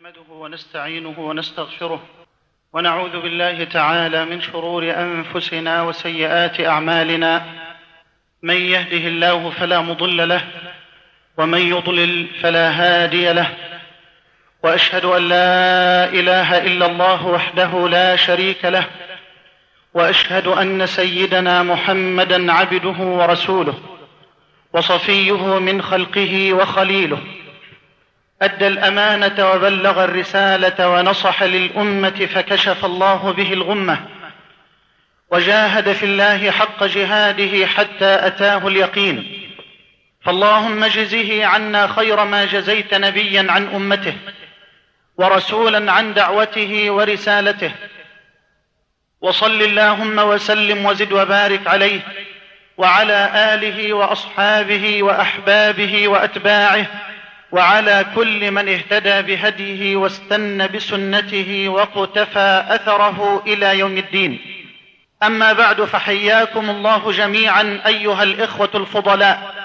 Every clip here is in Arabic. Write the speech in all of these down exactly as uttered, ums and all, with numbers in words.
نحمده ونستعينه ونستغفره ونعوذ بالله تعالى من شرور أنفسنا وسيئات أعمالنا. من يهده الله فلا مضل له ومن يضلل فلا هادي له، وأشهد أن لا إله إلا الله وحده لا شريك له، وأشهد أن سيدنا محمدًا عبده ورسوله وصفيه من خلقه وخليله، أدى الأمانة وبلغ الرسالة ونصح للأمة فكشف الله به الغمة، وجاهد في الله حق جهاده حتى أتاه اليقين. فاللهم اجزه عنا خير ما جزيت نبيا عن أمته ورسولا عن دعوته ورسالته، وصل اللهم وسلم وزد وبارك عليه وعلى آله وأصحابه وأحبابه وأتباعه وعلى كل من اهتدى بهديه واستنى بسنته وقتفى أثره إلى يوم الدين. أما بعد، فحياكم الله جميعا أيها الإخوة الفضلاء،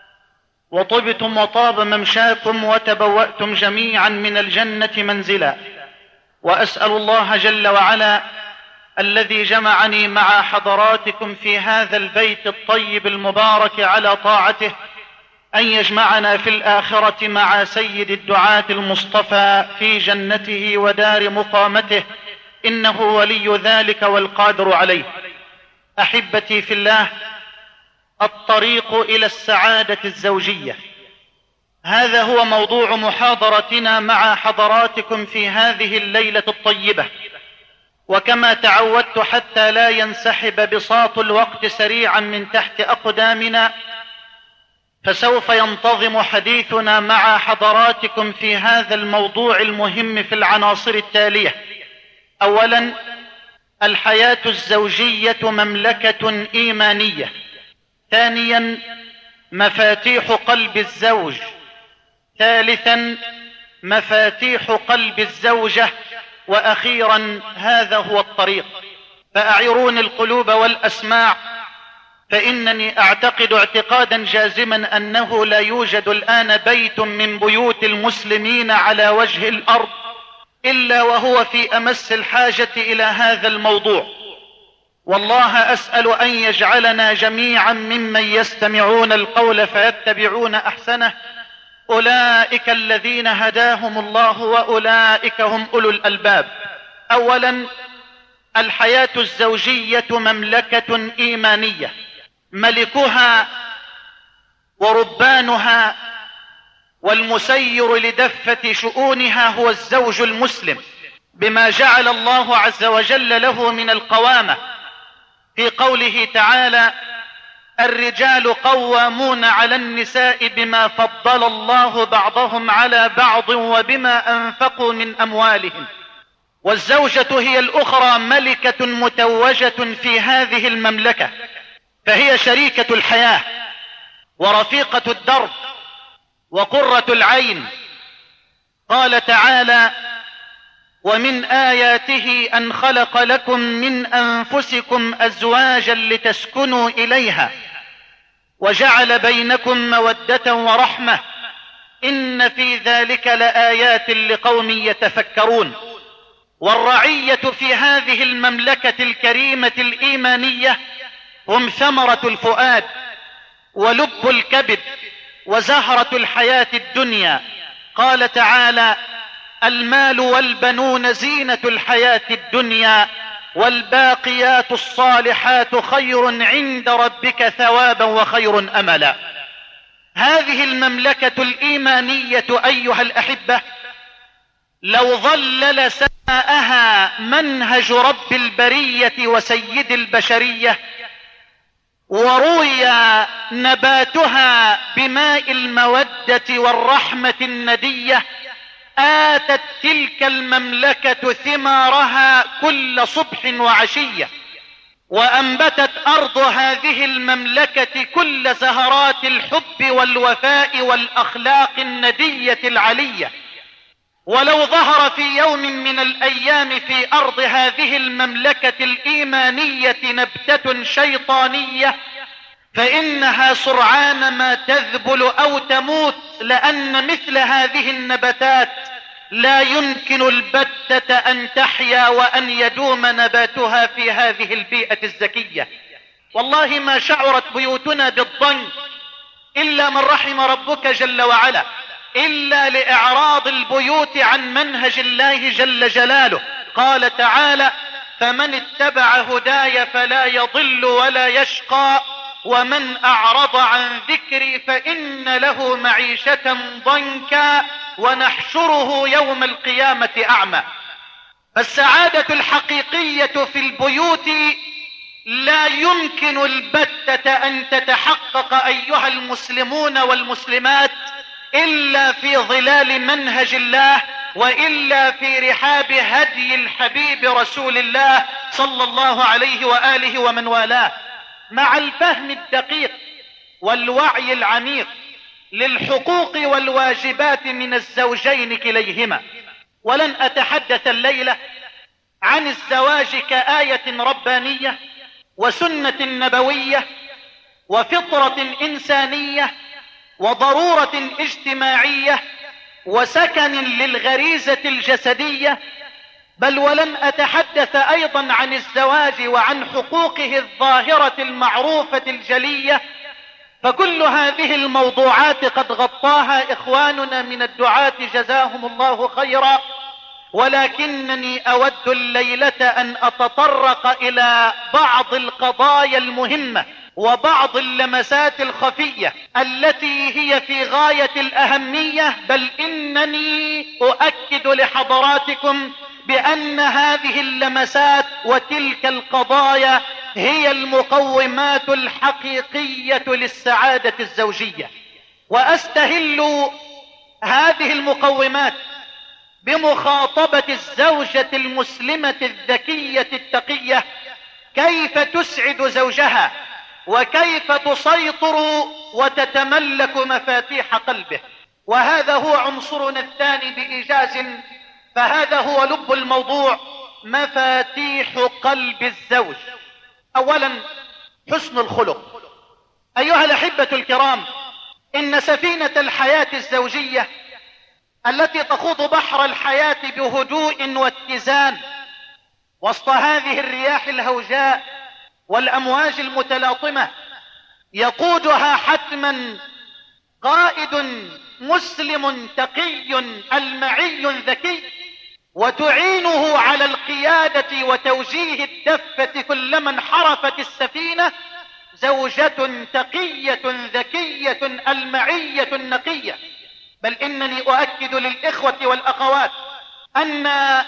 وطبتم وطاب ممشاكم وتبوأتم جميعا من الجنة منزلا، وأسأل الله جل وعلا الذي جمعني مع حضراتكم في هذا البيت الطيب المبارك على طاعته أن يجمعنا في الآخرة مع سيد الدعاة المصطفى في جنته ودار مقامته، إنه ولي ذلك والقادر عليه. أحبتي في الله، الطريق إلى السعادة الزوجية، هذا هو موضوع محاضرتنا مع حضراتكم في هذه الليلة الطيبة. وكما تعودت حتى لا ينسحب بساط الوقت سريعا من تحت أقدامنا، فسوف ينتظم حديثنا مع حضراتكم في هذا الموضوع المهم في العناصر التالية. أولا، الحياة الزوجية مملكة إيمانية. ثانيا، مفاتيح قلب الزوج. ثالثا، مفاتيح قلب الزوجة. وأخيرا، هذا هو الطريق. فأعيروني القلوب والأسماع، فإنني أعتقد اعتقادا جازما أنه لا يوجد الآن بيت من بيوت المسلمين على وجه الأرض إلا وهو في أمس الحاجة إلى هذا الموضوع. والله أسأل أن يجعلنا جميعا ممن يستمعون القول فيتبعون أحسنه، أولئك الذين هداهم الله وأولئك هم أولو الألباب. أولا، الحياة الزوجية مملكة إيمانية، ملكها وربانها والمسير لدفة شؤونها هو الزوج المسلم، بما جعل الله عز وجل له من القوامة في قوله تعالى: الرجال قوامون على النساء بما فضل الله بعضهم على بعض وبما أنفقوا من أموالهم. والزوجة هي الأخرى ملكة متوجة في هذه المملكة، فهي شريكة الحياة ورفيقة الدرب وقرة العين. قال تعالى: ومن آياته أن خلق لكم من أنفسكم أزواجا لتسكنوا إليها وجعل بينكم مودة ورحمة إن في ذلك لآيات لقوم يتفكرون. والرعية في هذه المملكة الكريمة الإيمانية هم ثمرة الفؤاد ولب الكبد وزهرة الحياة الدنيا. قال تعالى: المال والبنون زينة الحياة الدنيا والباقيات الصالحات خير عند ربك ثوابا وخير أملا. هذه المملكة الإيمانية أيها الأحبة، لو ظلل سماءها منهج رب البرية وسيد البشرية، وروي نباتها بماء المودة والرحمة الندية، آتت تلك المملكة ثمارها كل صبح وعشية، وأنبتت أرض هذه المملكة كل زهرات الحب والوفاء والأخلاق الندية العلية. ولو ظهر في يوم من الأيام في أرض هذه المملكة الإيمانية نبتة شيطانية، فإنها سرعان ما تذبل أو تموت، لأن مثل هذه النباتات لا يمكن البتة أن تحيا وأن يدوم نباتها في هذه البيئة الزكية. والله ما شعرت بيوتنا بالضنك إلا من رحم ربك جل وعلا، إلا لإعراض البيوت عن منهج الله جل جلاله. قال تعالى: فمن اتبع هداي فلا يضل ولا يشقى ومن أعرض عن ذكري فإن له معيشة ضنكا ونحشره يوم القيامة أعمى. فالسعادة الحقيقية في البيوت لا يمكن البتة أن تتحقق أيها المسلمون والمسلمات إلا في ظلال منهج الله، وإلا في رحاب هدي الحبيب رسول الله صلى الله عليه وآله ومن والاه، مع الفهم الدقيق والوعي العميق للحقوق والواجبات من الزوجين كليهما. ولن أتحدث الليلة عن الزواج كآية ربانية وسنة نبوية وفطرة إنسانية وضرورة اجتماعية وسكن للغريزة الجسدية، بل ولن أتحدث أيضا عن الزواج وعن حقوقه الظاهرة المعروفة الجلية، فكل هذه الموضوعات قد غطاها إخواننا من الدعاة جزاهم الله خيرا، ولكنني أود الليلة أن أتطرق إلى بعض القضايا المهمة وبعض اللمسات الخفية التي هي في غاية الأهمية، بل إنني أؤكد لحضراتكم بأن هذه اللمسات وتلك القضايا هي المقومات الحقيقية للسعادة الزوجية. وأستهل هذه المقومات بمخاطبة الزوجة المسلمة الذكية التقية كيف تسعد زوجها وكيف تسيطر وتتملك مفاتيح قلبه. وهذا هو عنصرنا الثاني بإيجاز، فهذا هو لب الموضوع: مفاتيح قلب الزوج. أولا، حسن الخلق. أيها الأحبة الكرام، إن سفينة الحياة الزوجية التي تخوض بحر الحياة بهدوء واتزان وسط هذه الرياح الهوجاء والأمواج المتلاطمة يقودها حتما قائد مسلم تقي المعي ذكي، وتعينه على القيادة وتوجيه الدفة كلما انحرفت السفينة زوجة تقية ذكية المعية النقية. بل إنني أؤكد للإخوة والأخوات أن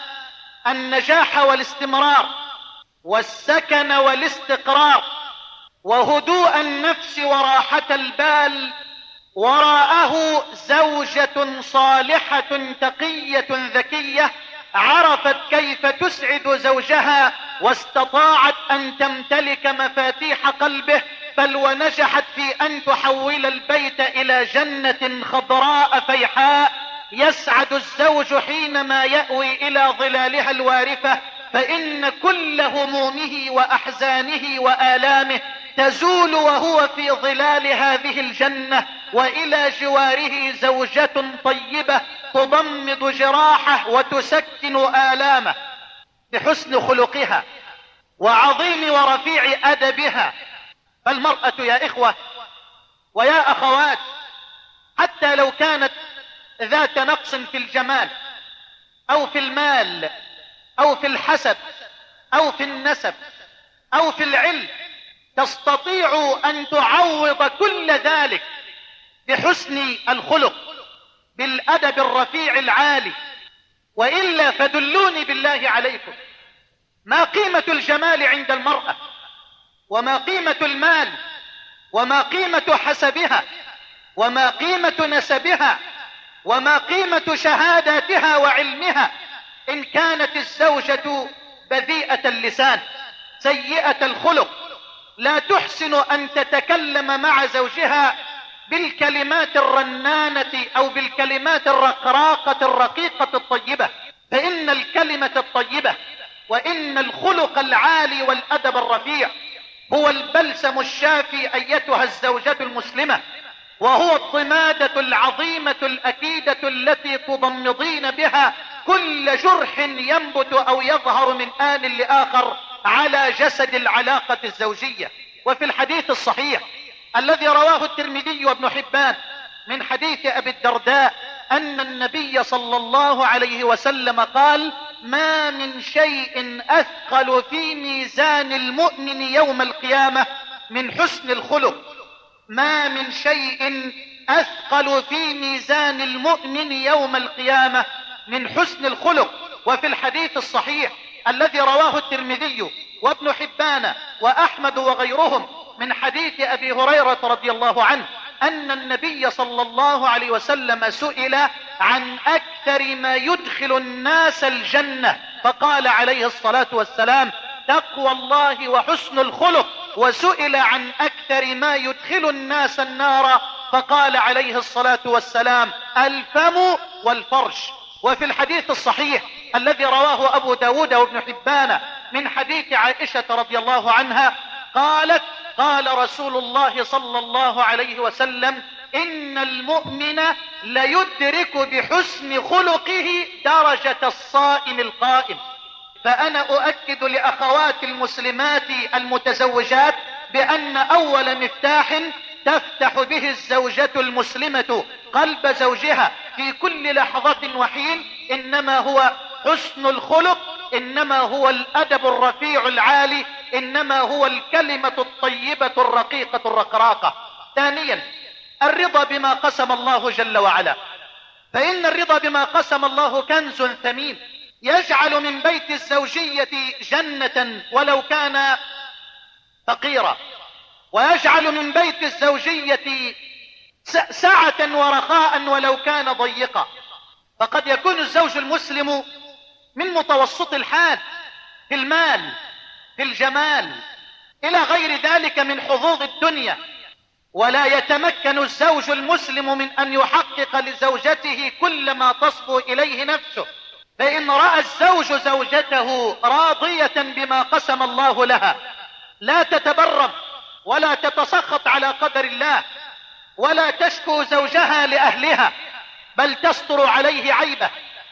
النجاح والاستمرار والسكن والاستقرار وهدوء النفس وراحة البال وراءه زوجة صالحة تقية ذكية عرفت كيف تسعد زوجها واستطاعت أن تمتلك مفاتيح قلبه، بل ونجحت في أن تحول البيت إلى جنة خضراء فيحاء يسعد الزوج حينما يأوي إلى ظلالها الوارفة، فإن كل همومه وأحزانه وآلامه تزول وهو في ظلال هذه الجنة، وإلى جواره زوجة طيبة تضمد جراحه وتسكن آلامه بحسن خلقها وعظيم ورفيع أدبها. فالمرأة يا إخوة ويا أخوات حتى لو كانت ذات نقص في الجمال أو في المال أو في الحسب أو في النسب أو في العلم، تستطيع أن تعوض كل ذلك بحسن الخلق بالأدب الرفيع العالي. وإلا فدلوني بالله عليكم، ما قيمة الجمال عند المرأة؟ وما قيمة المال؟ وما قيمة حسبها؟ وما قيمة نسبها؟ وما قيمة شهاداتها وعلمها إن كانت الزوجة بذيئة اللسان سيئة الخلق، لا تحسن أن تتكلم مع زوجها بالكلمات الرنانة أو بالكلمات الرقراقة الرقيقة الطيبة؟ فإن الكلمة الطيبة وإن الخلق العالي والأدب الرفيع هو البلسم الشافي أيتها الزوجة المسلمة، وهو الضمادة العظيمة الأكيدة التي تضمضين بها كل جرح ينبت أو يظهر من آن لآخر على جسد العلاقة الزوجية. وفي الحديث الصحيح الذي رواه الترمذي وابن حبان من حديث أبي الدرداء أن النبي صلى الله عليه وسلم قال: ما من شيء أثقل في ميزان المؤمن يوم القيامة من حسن الخلق. ما من شيء أثقل في ميزان المؤمن يوم القيامة من حسن الخلق. وفي الحديث الصحيح الذي رواه الترمذي وابن حبان وأحمد وغيرهم من حديث أبي هريرة رضي الله عنه أن النبي صلى الله عليه وسلم سئل عن أكثر ما يدخل الناس الجنة، فقال عليه الصلاة والسلام: تقوى الله وحسن الخلق. وسئل عن أكثر ما يدخل الناس النار، فقال عليه الصلاة والسلام: الفم والفرج. وفي الحديث الصحيح الذي رواه أبو داود وابن حبان من حديث عائشة رضي الله عنها قالت: قال رسول الله صلى الله عليه وسلم: إن المؤمن ليدرك بحسن خلقه درجة الصائم القائم. فأنا أؤكد لأخوات المسلمات المتزوجات بأن أول مفتاح تفتح به الزوجة المسلمة قلب زوجها في كل لحظة وحين إنما هو حسن الخلق، إنما هو الأدب الرفيع العالي، إنما هو الكلمة الطيبة الرقيقة الرقراقة. ثانيا، الرضا بما قسم الله جل وعلا، فإن الرضا بما قسم الله كنز ثمين يجعل من بيت الزوجية جنة ولو كان فقيرا، ويجعل من بيت الزوجية سعة ورخاء ولو كان ضيقا. فقد يكون الزوج المسلم من متوسط الحال في المال، في الجمال، إلى غير ذلك من حظوظ الدنيا، ولا يتمكن الزوج المسلم من أن يحقق لزوجته كل ما تصبو إليه نفسه. فإن رأى الزوج زوجته راضية بما قسم الله لها، لا تتبرم ولا تتسخط على قدر الله، ولا تشكو زوجها لأهلها، بل تستر عليه عيبه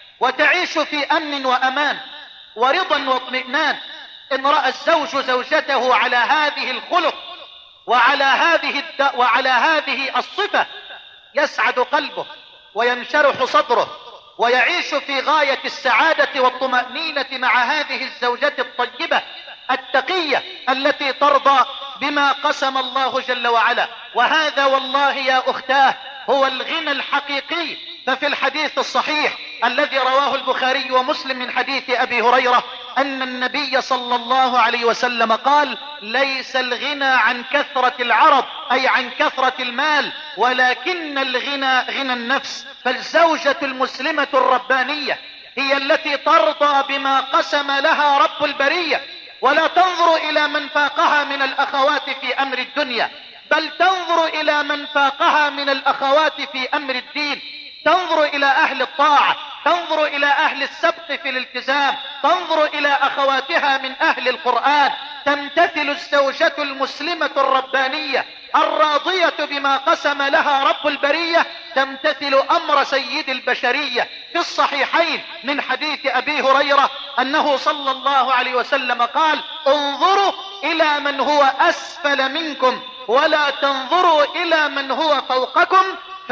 وتعيش في أمن وأمان ورضا واطمئنان. إن رأى الزوج زوجته على هذه الخلق وعلى هذه الد... وعلى هذه الصفة يسعد قلبه وينشرح صدره ويعيش في غاية السعادة والطمأنينة مع هذه الزوجة الطيبة التقية التي ترضى بما قسم الله جل وعلا. وهذا والله يا أختاه هو الغنى الحقيقي. ففي الحديث الصحيح الذي رواه البخاري ومسلم من حديث أبي هريرة أن النبي صلى الله عليه وسلم قال: ليس الغنى عن كثرة العرض أي عن كثرة المال، ولكن الغنى غنى النفس. فالزوجة المسلمة الربانية هي التي ترضى بما قسم لها رب البرية، ولا تنظر إلى من فاقها من الأخوات في أمر الدنيا، بل تنظر إلى من فاقها من الأخوات في أمر الدين. تنظر إلى أهل الطاعة، تنظر إلى أهل السبق في الالتزام، تنظر إلى أخواتها من أهل القرآن. تمتثل الزوجة المسلمة الربانية الراضية بما قسم لها رب البرية، تمتثل أمر سيد البشرية. في الصحيحين من حديث أبي هريرة أنه صلى الله عليه وسلم قال: انظروا إلى من هو أسفل منكم ولا تنظروا إلى من هو فوقكم،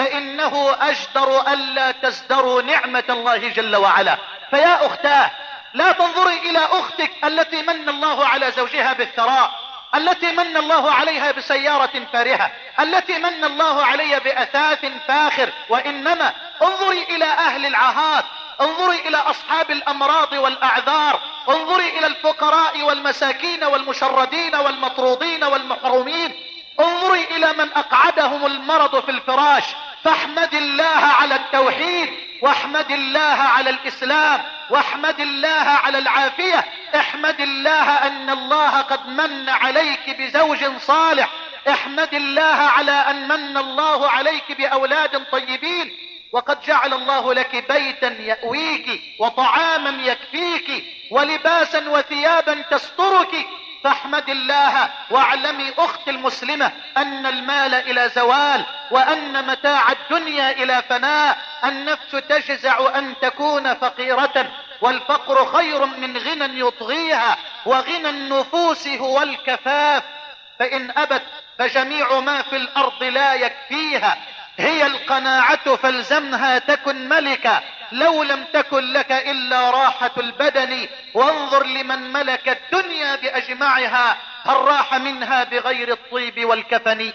فإنه أجدر ألا تزدروا نعمة الله جل وعلا. فيا أختاه، لا تنظري إلى أختك التي من الله على زوجها بالثراء، التي من الله عليها بسيارة فارهة، التي من الله عليها بأثاث فاخر، وإنما انظري إلى أهل العهات، انظري إلى أصحاب الأمراض والأعذار، انظري إلى الفقراء والمساكين والمشردين والمطرودين والمحرومين، انظري إلى من أقعدهم المرض في الفراش. فاحمد الله على التوحيد، واحمد الله على الإسلام، واحمد الله على العافية. احمد الله أن الله قد من عليك بزوج صالح، احمد الله على أن من الله عليك بأولاد طيبين، وقد جعل الله لك بيتا يأويك وطعاما يكفيك ولباسا وثيابا تسترك. فاحمد الله واعلمي أختي المسلمة أن المال إلى زوال، وأن متاع الدنيا إلى فناء. النفس تجزع أن تكون فقيرة، والفقر خير من غنى يطغيها، وغنى النفوس هو الكفاف، فإن أبت فجميع ما في الأرض لا يكفيها. هي القناعة فالزمها تكن ملكا، لو لم تكن لك إلا راحة البدن. وانظر لمن ملك الدنيا بأجمعها، هل راح منها بغير الطيب والكفن؟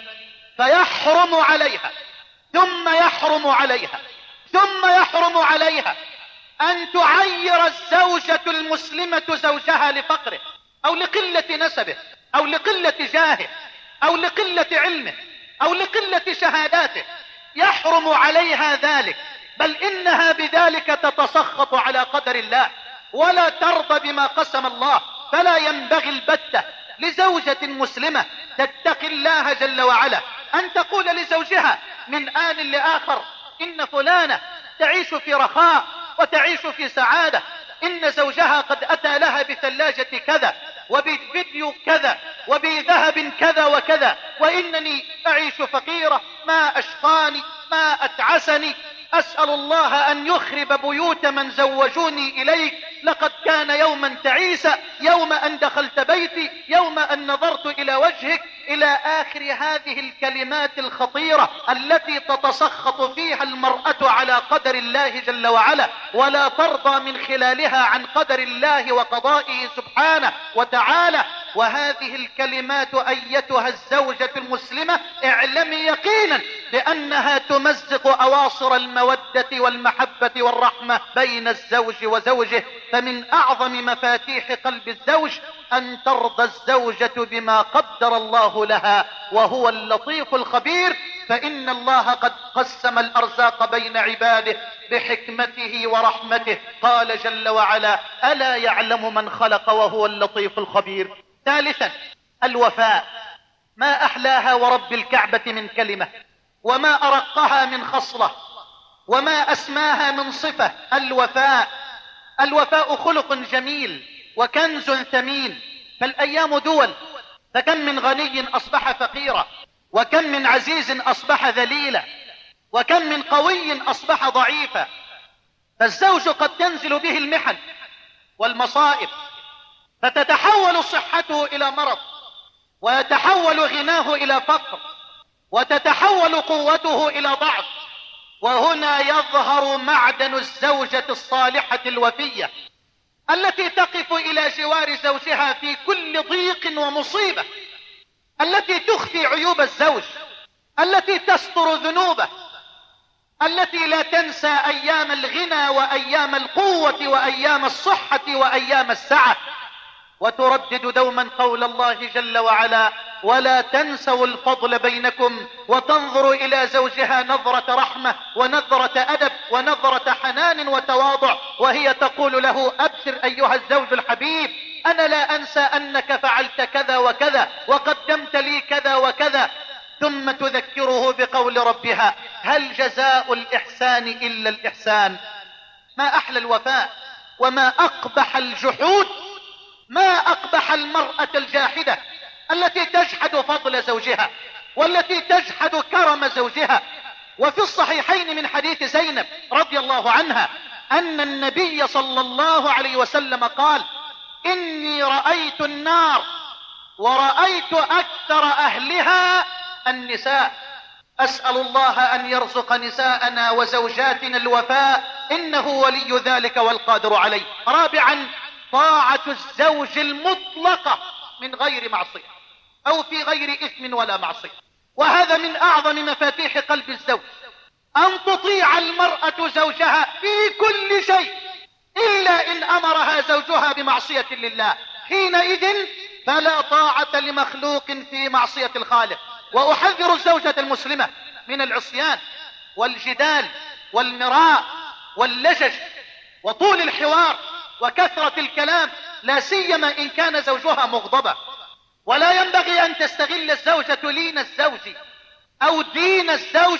فيحرم عليها ثم يحرم عليها ثم يحرم عليها أن تعير الزوجة المسلمة زوجها لفقره، أو لقلة نسبه، أو لقلة جاهه، أو لقلة علمه، أو لقلة شهاداته. يحرم عليها ذلك، بل إنها بذلك تتسخط على قدر الله ولا ترضى بما قسم الله. فلا ينبغي البتة لزوجة مسلمة تتقي الله جل وعلا أن تقول لزوجها من آن لآخر إن فلانة تعيش في رخاء وتعيش في سعادة، إن زوجها قد أتى لها بثلاجة كذا وبفيديو كذا وبذهب كذا وكذا، وإنني أعيش فقيرة، ما أشقاني ما أتعسني. أسأل الله أن يخرب بيوت من زوجوني إليك، لقد كان يوما تعيسا، يوم أن دخلت بيتي، يوم أن نظرت إلى وجهك، إلى آخر هذه الكلمات الخطيرة التي تتسخط فيها المرأة على قدر الله جل وعلا، ولا ترضى من خلالها عن قدر الله وقضائه سبحانه وتعالى. وهذه الكلمات أيتها الزوجة المسلمة اعلمي يقينا بأنها تمزق أواصر المودة والمحبة والرحمة بين الزوج وزوجه. فمن أعظم مفاتيح قلب الزوج أن ترضى الزوجة بما قدر الله لها، وهو اللطيف الخبير. فإن الله قد قسم الأرزاق بين عباده بحكمته ورحمته. قال جل وعلا: ألا يعلم من خلق وهو اللطيف الخبير. ثالثا الوفاء. ما أحلاها ورب الكعبة من كلمة، وما أرقها من خصلة، وما أسماها من صفة. الوفاء. الوفاء خلق جميل وكنز ثمين. فالأيام دول، فكم من غني أصبح فقيرا، وكم من عزيز أصبح ذليلا، وكم من قوي أصبح ضعيفا. فالزوج قد تنزل به المحن والمصائب، فتتحول صحته إلى مرض، ويتحول غناه إلى فقر، وتتحول قوته إلى ضعف. وهنا يظهر معدن الزوجة الصالحة الوفية التي تقف إلى جوار زوجها في كل ضيق ومصيبة، التي تخفي عيوب الزوج، التي تستر ذنوبه، التي لا تنسى أيام الغنى وأيام القوة وأيام الصحة وأيام السعة، وتردد دوما قول الله جل وعلا: ولا تنسوا الفضل بينكم. وتنظر إلى زوجها نظرة رحمة ونظرة أدب ونظرة حنان وتواضع، وهي تقول له: أبشر أيها الزوج الحبيب، أنا لا أنسى أنك فعلت كذا وكذا وقدمت لي كذا وكذا. ثم تذكره بقول ربها: هل جزاء الإحسان إلا الإحسان. ما أحلى الوفاء، وما أقبح الجحود، ما أقبح المرأة الجاحدة التي تجحد فضل زوجها، والتي تجحد كرم زوجها. وفي الصحيحين من حديث زينب رضي الله عنها أن النبي صلى الله عليه وسلم قال: إني رأيت النار ورأيت أكثر أهلها النساء. أسأل الله أن يرزق نساءنا وزوجاتنا الوفاء، إنه ولي ذلك والقادر عليه. رابعا طاعة الزوج المطلقة من غير معصية أو في غير إثم ولا معصية. وهذا من أعظم مفاتيح قلب الزوج، أن تطيع المرأة زوجها في كل شيء إلا إن أمرها زوجها بمعصية لله، حينئذ فلا طاعة لمخلوق في معصية الخالق. وأحذر الزوجة المسلمة من العصيان والجدال والمراء واللجج وطول الحوار وكثرة الكلام، لا سيما إن كان زوجها مغضبا. ولا ينبغي أن تستغل الزوجة لين الزوج أو دين الزوج،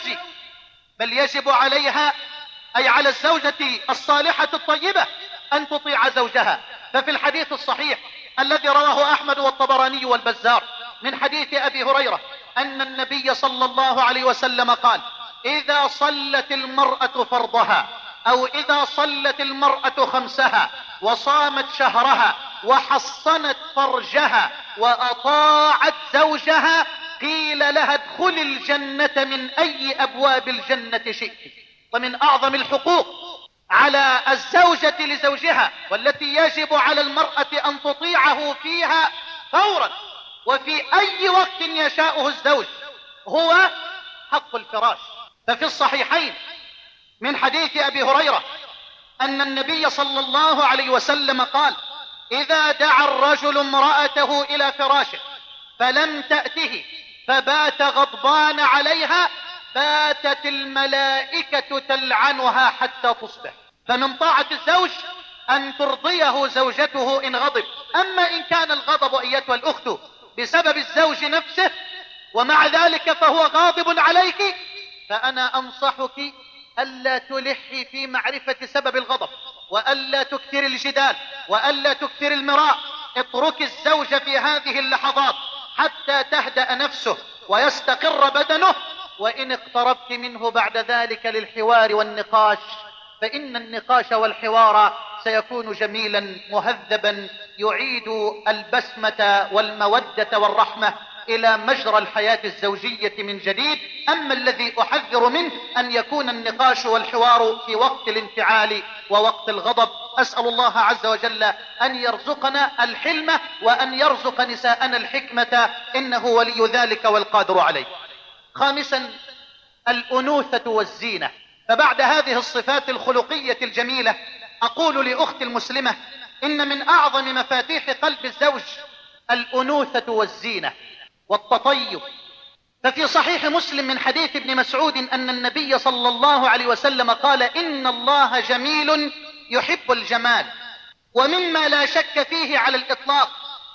بل يجب عليها، أي على الزوجة الصالحة الطيبة، أن تطيع زوجها. ففي الحديث الصحيح الذي رواه أحمد والطبراني والبزار من حديث أبي هريرة أن النبي صلى الله عليه وسلم قال: إذا صلت المرأة فرضها أو إذا صلت المرأة خمسها وصامت شهرها وحصنت فرجها وأطاعت زوجها قيل لها ادخل الجنة من أي أبواب الجنة شئت. ومن أعظم الحقوق على الزوجة لزوجها والتي يجب على المرأة أن تطيعه فيها فورا وفي أي وقت يشاءه الزوج هو حق الفراش. ففي الصحيحين من حديث أبي هريرة أن النبي صلى الله عليه وسلم قال: إذا دعا الرجل امرأته إلى فراشه فلم تأته فبات غضبان عليها باتت الملائكة تلعنها حتى تصبح. فمن طاعة الزوج أن ترضيه زوجته إن غضب. أما إن كان الغضب أيتها الأخت بسبب الزوج نفسه ومع ذلك فهو غاضب عليك، فأنا أنصحك ألا تلحي في معرفة سبب الغضب وألا تكثر الجدال وألا تكثر المراء. اترك الزوج في هذه اللحظات حتى تهدأ نفسه ويستقر بدنه، وإن اقتربت منه بعد ذلك للحوار والنقاش فإن النقاش والحوار سيكون جميلا مهذبا يعيد البسمة والمودة والرحمة إلى مجرى الحياة الزوجية من جديد. أما الذي أحذر منه أن يكون النقاش والحوار في وقت الانفعال ووقت الغضب. أسأل الله عز وجل أن يرزقنا الحلم وأن يرزق نساءنا الحكمة إنه ولي ذلك والقادر عليه. خامسا، الأنوثة والزينة. فبعد هذه الصفات الخلقية الجميلة أقول لأختي المسلمة إن من أعظم مفاتيح قلب الزوج الأنوثة والزينة والتطيب. ففي صحيح مسلم من حديث ابن مسعود أن النبي صلى الله عليه وسلم قال: إن الله جميل يحب الجمال. ومما لا شك فيه على الإطلاق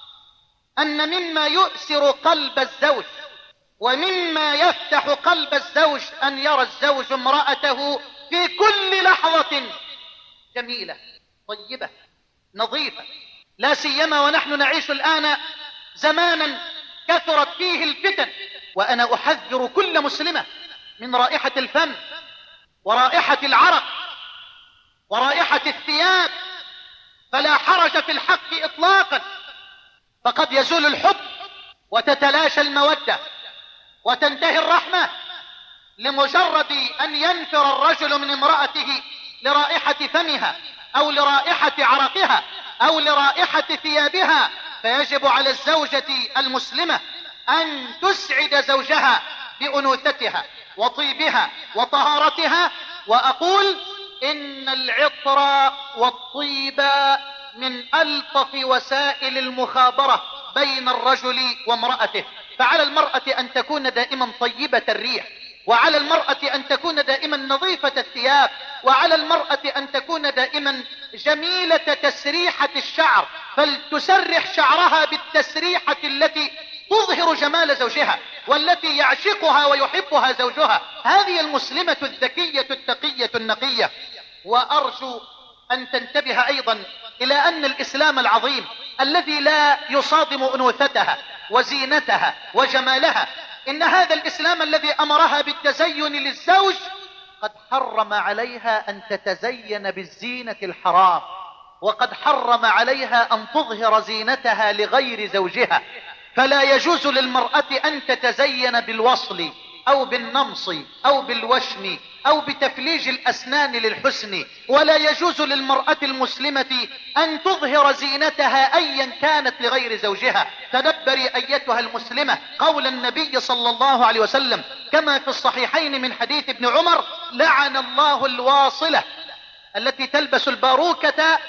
أن مما يؤسر قلب الزوج ومما يفتح قلب الزوج أن يرى الزوج امرأته في كل لحظة جميلة طيبة نظيفة، لا سيما ونحن نعيش الآن زمانا كثرت فيه الفتن. وأنا أحذر كل مسلمة من رائحة الفم ورائحة العرق ورائحة الثياب، فلا حرج في الحق إطلاقا، فقد يزول الحب وتتلاشى المودة وتنتهي الرحمة لمجرد أن ينفر الرجل من امرأته لرائحة فمها أو لرائحة عرقها أو لرائحة ثيابها. فيجب على الزوجة المسلمة أن تسعد زوجها بأنوثتها وطيبها وطهارتها. وأقول إن العطر والطيب من ألطف وسائل المخابرة بين الرجل وامرأته. فعلى المرأة أن تكون دائما طيبة الريح، وعلى المرأة أن تكون دائما نظيفة الثياب، وعلى المرأة أن تكون دائما جميلة تسريحة الشعر، فلتسرح شعرها بالتسريحة التي تظهر جمال زوجها والتي يعشقها ويحبها زوجها. هذه المسلمة الذكية التقية النقية. وأرجو أن تنتبه أيضا إلى أن الإسلام العظيم الذي لا يصادم أنوثتها وزينتها وجمالها، إن هذا الإسلام الذي أمرها بالتزين للزوج قد حرم عليها أن تتزين بالزينة الحرام، وقد حرم عليها أن تظهر زينتها لغير زوجها. فلا يجوز للمرأة أن تتزين بالوصل أو بالنمص أو بالوشم أو بتفليج الأسنان للحسن، ولا يجوز للمرأة المسلمة أن تظهر زينتها أيا كانت لغير زوجها. تدبري أيتها المسلمة قول النبي صلى الله عليه وسلم كما في الصحيحين من حديث ابن عمر: لعن الله الواصلة التي تلبس الباروكة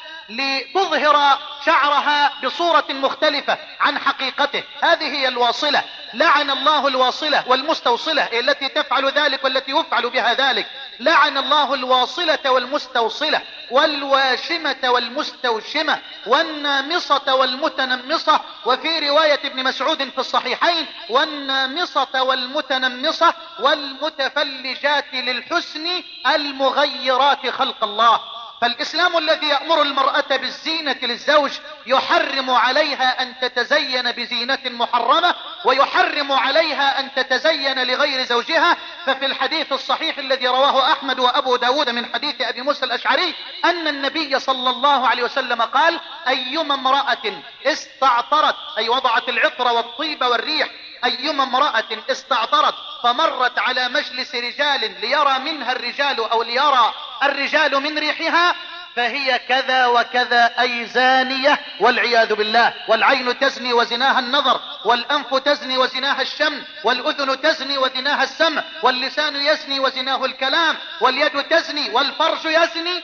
لتظهر شعرها بصورة مختلفة عن حقيقته، هذه هي الواصلة. لعن الله الواصلة والمستوصلة التي تفعل ذلك والتي يفعل بها ذلك. لعن الله الواصلة والمستوصلة والواشمة والمستوشمة والنامصة والمتنمصة، وفي رواية ابن مسعود في الصحيحين: والنامصة والمتنمصة والمتفلجات للحسن المغيرات خلق الله. فالإسلام الذي يأمر المرأة بالزينة للزوج يحرم عليها أن تتزين بزينة محرمة، ويحرم عليها أن تتزين لغير زوجها. ففي الحديث الصحيح الذي رواه أحمد وأبو داود من حديث أبي موسى الأشعري أن النبي صلى الله عليه وسلم قال: أيما امرأة استعطرت، أي وضعت العطر والطيب والريح، أيما امرأة استعطرت فمرت على مجلس رجال ليرى منها الرجال أو ليرى الرجال من ريحها فهي كذا وكذا، أي زانية والعياذ بالله. والعين تزني وزناها النظر، والأنف تزني وزناها الشم، والأذن تزني وزناها السمع، واللسان يزني وزناه الكلام، واليد تزني، والفرج يزني،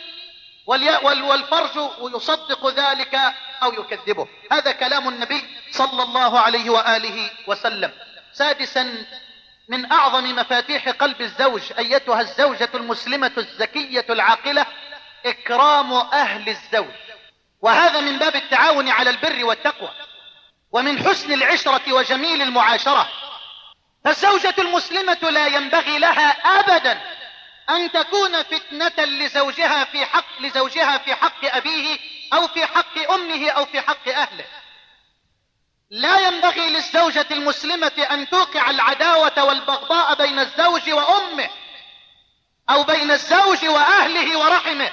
والفرج يصدق ذلك أو يكذبه. هذا كلام النبي صلى الله عليه وآله وسلم. سادسا، من أعظم مفاتيح قلب الزوج أيتها الزوجة المسلمة الزكية العاقلة إكرام أهل الزوج، وهذا من باب التعاون على البر والتقوى ومن حسن العشرة وجميل المعاشرة. فالزوجة المسلمة لا ينبغي لها أبدا أن تكون فتنة لزوجها في حق لزوجها في حق أبيه أو في حق أمه أو في حق أهله. لا ينبغي للزوجة المسلمة أن توقع العداوة والبغضاء بين الزوج وأمه أو بين الزوج وأهله ورحمه.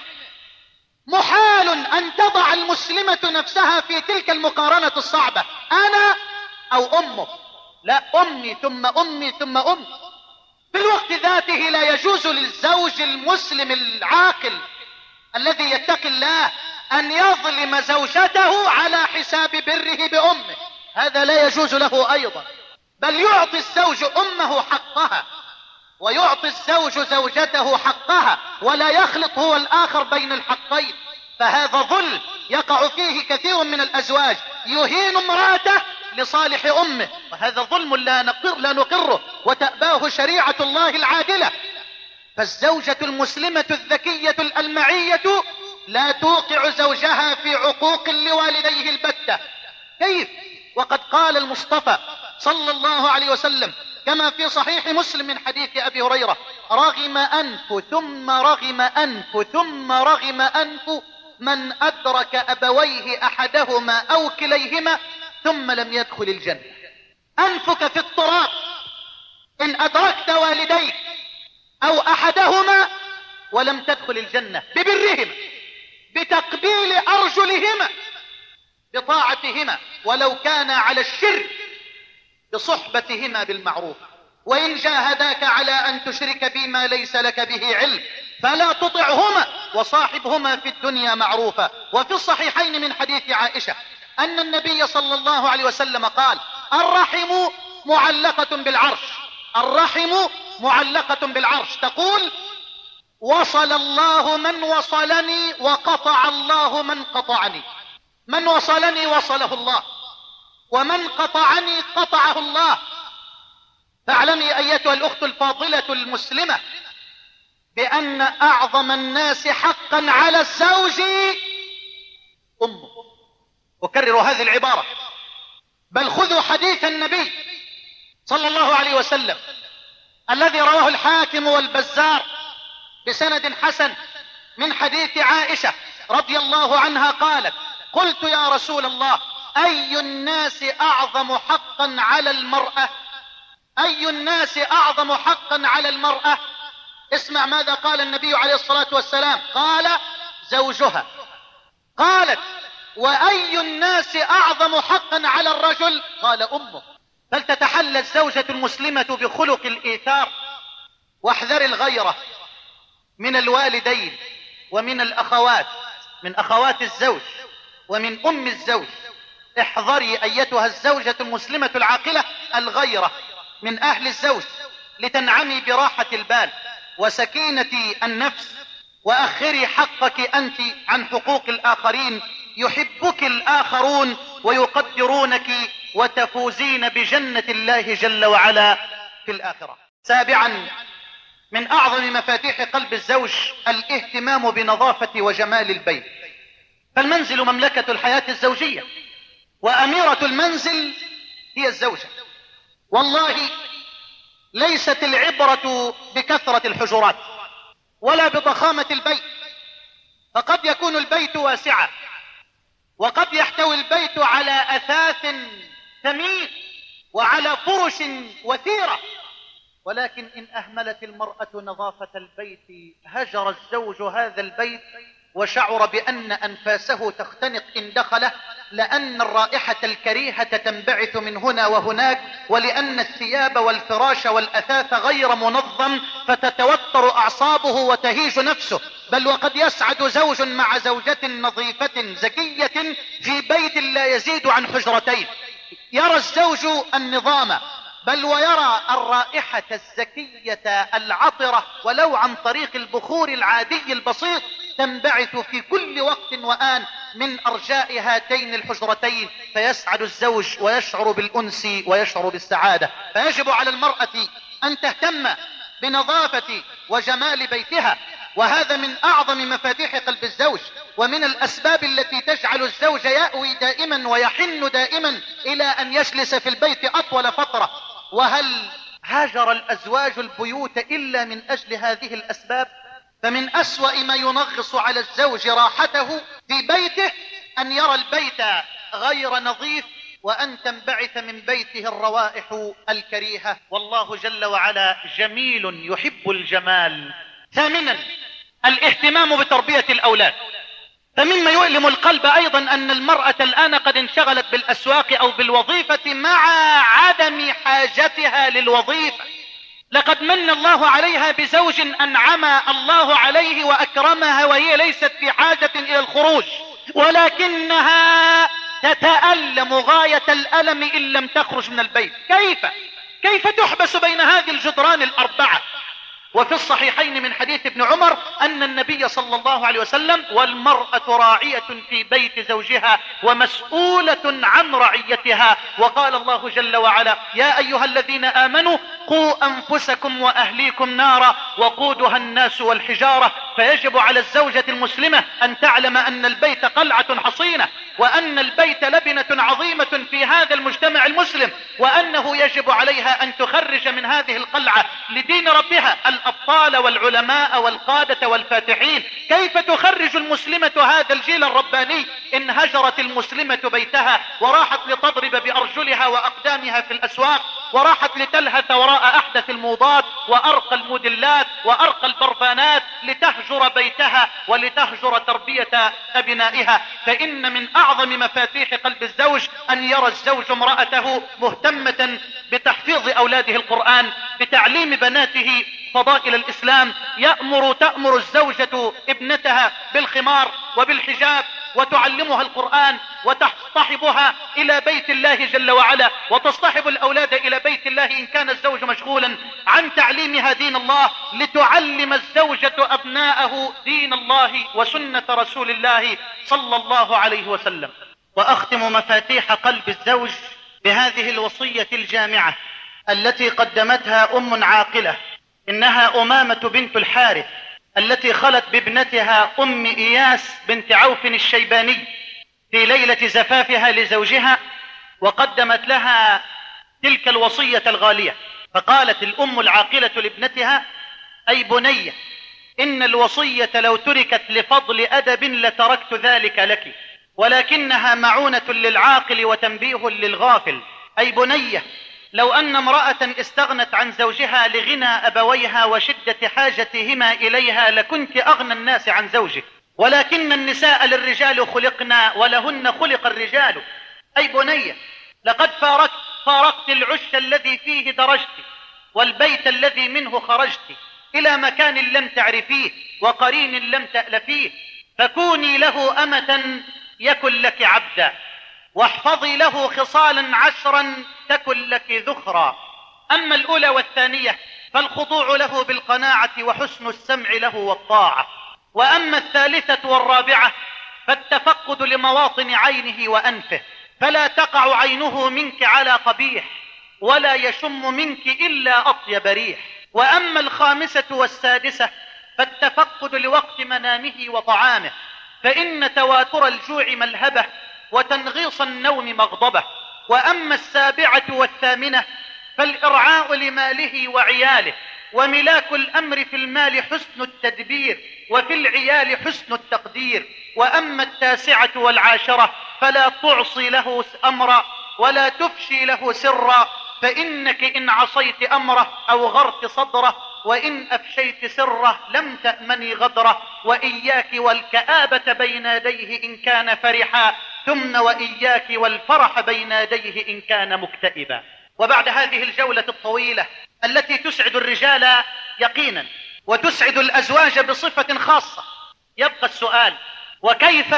محال أن تضع المسلمة نفسها في تلك المقارنة الصعبة، أنا أو أمه، لا، أمي ثم أمي ثم أمي. في الوقت ذاته لا يجوز للزوج المسلم العاقل الذي يتقي الله أن يظلم زوجته على حساب بره بأمه، هذا لا يجوز له أيضا. بل يعطي الزوج أمه حقها ويعطي الزوج زوجته حقها، ولا يخلط هو الآخر بين الحقين. فهذا ظلم يقع فيه كثير من الأزواج، يهين امرأته لصالح أمه، وهذا ظلم لا نقر لا نقره وتأباه شريعة الله العادلة. فالزوجة المسلمة الذكية الألمعية لا توقع زوجها في عقوق لوالديه البتة. كيف وقد قال المصطفى صلى الله عليه وسلم كما في صحيح مسلم من حديث أبي هريرة: رغم أنف ثم رغم أنف ثم رغم أنف من أدرك أبويه أحدهما أو كليهما ثم لم يدخل الجنة. أنفك في التراب إن أدركت والديك أو أحدهما ولم تدخل الجنة، ببرهما، بتقبيل أرجلهما، بطاعتهما ولو كان على الشرك، بصحبتهما بالمعروف. وإن جاهداك على أن تشرك بما ليس لك به علم فلا تطعهما وصاحبهما في الدنيا معروفا. وفي الصحيحين من حديث عائشة أن النبي صلى الله عليه وسلم قال: الرحم معلقة بالعرش، الرحم معلقة بالعرش، تقول: وصل الله من وصلني وقطع الله من قطعني. من وصلني وصله الله، ومن قطعني قطعه الله. فاعلمي أيتها الأخت الفاضلة المسلمة بأن أعظم الناس حقا على الزوج أمه. أكرر هذه العبارة، بل خذوا حديث النبي صلى الله عليه وسلم الذي رواه الحاكم والبزار بسند حسن من حديث عائشة رضي الله عنها قالت: قلت يا رسول الله أي الناس أعظم حقا على المرأة؟ أي الناس أعظم حقا على المرأة؟ اسمع ماذا قال النبي عليه الصلاة والسلام، قال: زوجها. قالت: وأي الناس أعظم حقا على الرجل؟ قال: أمه. فلتتحلى الزوجة المسلمة بخلق الإيثار، واحذر الغيرة من الوالدين ومن الأخوات، من أخوات الزوج ومن أم الزوج. احذري أيتها الزوجة المسلمة العاقلة الغيرة من أهل الزوج لتنعمي براحة البال وسكينة النفس. وأخري حقك أنت عن حقوق الآخرين، يحبك الآخرون ويقدرونك وتفوزين بجنة الله جل وعلا في الآخرة. سابعا، من أعظم مفاتيح قلب الزوج الاهتمام بنظافة وجمال البيت. فالمنزل مملكة الحياة الزوجية، وأميرة المنزل هي الزوجة. والله ليست العبرة بكثرة الحجرات ولا بضخامة البيت، فقد يكون البيت واسعا، وقد يحتوي البيت على أثاث ثمين وعلى فرش وثيرة، ولكن إن أهملت المرأة نظافة البيت هجر الزوج هذا البيت وشعر بأن أنفاسه تختنق إن دخله، لأن الرائحة الكريهة تنبعث من هنا وهناك، ولأن الثياب والفراش والأثاث غير منظم فتتوتر أعصابه وتهيج نفسه. بل وقد يسعد زوج مع زوجة نظيفة زكية في بيت لا يزيد عن حجرتين، يرى الزوج النظام بل ويرى الرائحة الزكية العطرة ولو عن طريق البخور العادي البسيط تنبعث في كل وقت وآن من أرجاء هاتين الحجرتين، فيسعد الزوج ويشعر بالأنس ويشعر بالسعادة. فيجب على المرأة أن تهتم بنظافة وجمال بيتها، وهذا من أعظم مفاتيح قلب الزوج، ومن الأسباب التي تجعل الزوج يأوي دائما ويحن دائما إلى أن يجلس في البيت أطول فترة. وهل هاجر الأزواج البيوت إلا من أجل هذه الأسباب؟ فمن أسوأ ما ينغص على الزوج راحته في بيته أن يرى البيت غير نظيف وأن تنبعث من بيته الروائح الكريهة، والله جل وعلا جميل يحب الجمال. ثامنا، الاهتمام بتربية الأولاد. فمما يؤلم القلب أيضا أن المرأة الآن قد انشغلت بالأسواق أو بالوظيفة مع عدم حاجتها للوظيفة. لقد من الله عليها بزوج أنعم الله عليه وأكرمها وهي ليست في حاجة إلى الخروج، ولكنها تتألم غاية الألم إن لم تخرج من البيت. كيف كيف تحبس بين هذه الجدران الأربعة؟ وفي الصحيحين من حديث ابن عمر أن النبي صلى الله عليه وسلم: والمرأة راعية في بيت زوجها ومسؤولة عن رعيتها. وقال الله جل وعلا: يا أيها الذين آمنوا قوا أنفسكم وأهليكم نارا وقودها الناس والحجارة. فيجب على الزوجة المسلمة أن تعلم أن البيت قلعة حصينة، وأن البيت لبنة عظيمة في هذا المجتمع المسلم، وأنه يجب عليها أن تخرج من هذه القلعة لدين ربها الأبطال والعلماء والقادة والفاتحين. كيف تخرج المسلمة هذا الجيل الرباني إن هجرت المسلمة بيتها وراحت لتضرب بأرجلها وأقدامها في الأسواق، وراحت لتلهث وراء أحدث الموضات وأرقى الموديلات وأرقى البرفانات لتهجر بيتها ولتهجر تربية أبنائها؟ فإن من أعظم مفاتيح قلب الزوج أن يرى الزوج امرأته مهتمة بتحفيظ أولاده القرآن، بتعليم بناته فضائل الإسلام. يأمر تأمر الزوجة ابنتها بالخمار وبالحجاب وتعلمها القرآن وتصطحبها إلى بيت الله جل وعلا، وتصطحب الأولاد إلى بيت الله إن كان الزوج مشغولا عن تعليمها دين الله، لتعلم الزوجة أبناءه دين الله وسنة رسول الله صلى الله عليه وسلم. وأختم مفاتيح قلب الزوج بهذه الوصية الجامعة التي قدمتها أم عاقلة، إنها أمامة بنت الحارث التي خلت بابنتها أم إياس بنت عوف الشيباني في ليلة زفافها لزوجها، وقدمت لها تلك الوصية الغالية. فقالت الأم العاقلة لابنتها: أي بني، إن الوصية لو تركت لفضل أدب لتركت ذلك لك، ولكنها معونة للعاقل وتنبيه للغافل. أي بنية، لو أن امرأة استغنت عن زوجها لغنى أبويها وشدة حاجتهما إليها لكنت أغنى الناس عن زوجك، ولكن النساء للرجال خلقنا ولهن خلق الرجال. أي بنية، لقد فارقت, فارقت العش الذي فيه درجت والبيت الذي منه خرجت إلى مكان لم تعرفيه وقرين لم تألفيه، فكوني له أمة يكن لك عبدا، واحفظي له خصالا عشرا تكن لك ذخرا. أما الأولى والثانية فالخضوع له بالقناعة وحسن السمع له والطاعة. وأما الثالثة والرابعة فالتفقد لمواطن عينه وأنفه، فلا تقع عينه منك على قبيح ولا يشم منك إلا أطيب ريح. وأما الخامسة والسادسة فالتفقد لوقت منامه وطعامه، فإن تواتر الجوع ملهبة وتنغيص النوم مغضبة. وأما السابعة والثامنة فالإرعاء لماله وعياله، وملاك الأمر في المال حسن التدبير، وفي العيال حسن التقدير. وأما التاسعة والعاشرة فلا تعصي له أمرا ولا تفشي له سرا، فإنك إن عصيت أمره أو غرت صدره، وإن أفشيت سره لم تأمني غدره. وإياك والكآبة بين يديه إن كان فرحا، ثم وإياك والفرح بين يديه إن كان مكتئبا. وبعد هذه الجولة الطويلة التي تسعد الرجال يقينا وتسعد الأزواج بصفة خاصة، يبقى السؤال: وكيف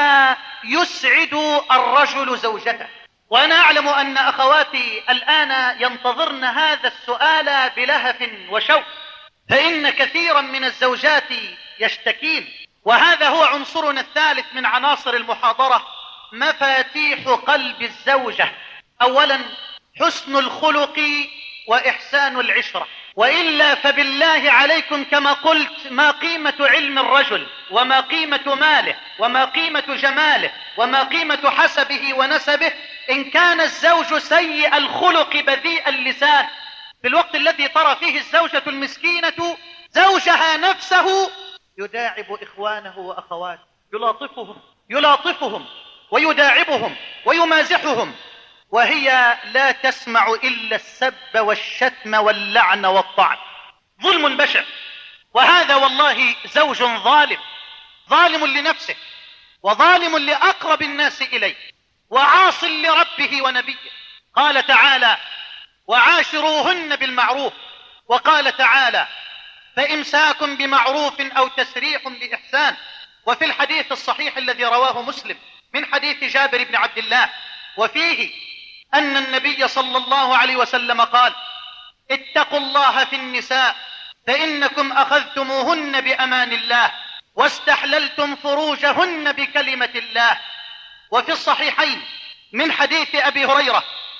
يسعد الرجل زوجته؟ وأنا أعلم أن أخواتي الآن ينتظرن هذا السؤال بلهف وشوق، فإن كثيرا من الزوجات يشتكين. وهذا هو عنصرنا الثالث من عناصر المحاضرة: مفاتيح قلب الزوجة. أولا حسن الخلق وإحسان العشرة، وإلا فبالله عليكم كما قلت ما قيمة علم الرجل، وما قيمة ماله، وما قيمة جماله، وما قيمة حسبه ونسبه إن كان الزوج سيء الخلق بذيء اللسان، في الوقت الذي ترى فيه الزوجة المسكينة زوجها نفسه يداعب إخوانه وأخواته، يلاطفهم يلاطفهم ويداعبهم ويمازحهم، وهي لا تسمع إلا السب والشتم واللعن والطعن. ظلم بشع. وهذا والله زوج ظالم، ظالم لنفسه وظالم لأقرب الناس إليه وعاص لربه ونبيه. قال تعالى: وعاشروهن بالمعروف. وقال تعالى: فإمساك بمعروف أو تسريح بإحسان. وفي الحديث الصحيح الذي رواه مسلم من حديث جابر بن عبد الله، وفيه أن النبي صلى الله عليه وسلم قال: اتقوا الله في النساء فإنكم أخذتموهن بأمان الله واستحللتم فروجهن بكلمة الله. وفي الصحيحين من حديث أبي هريرة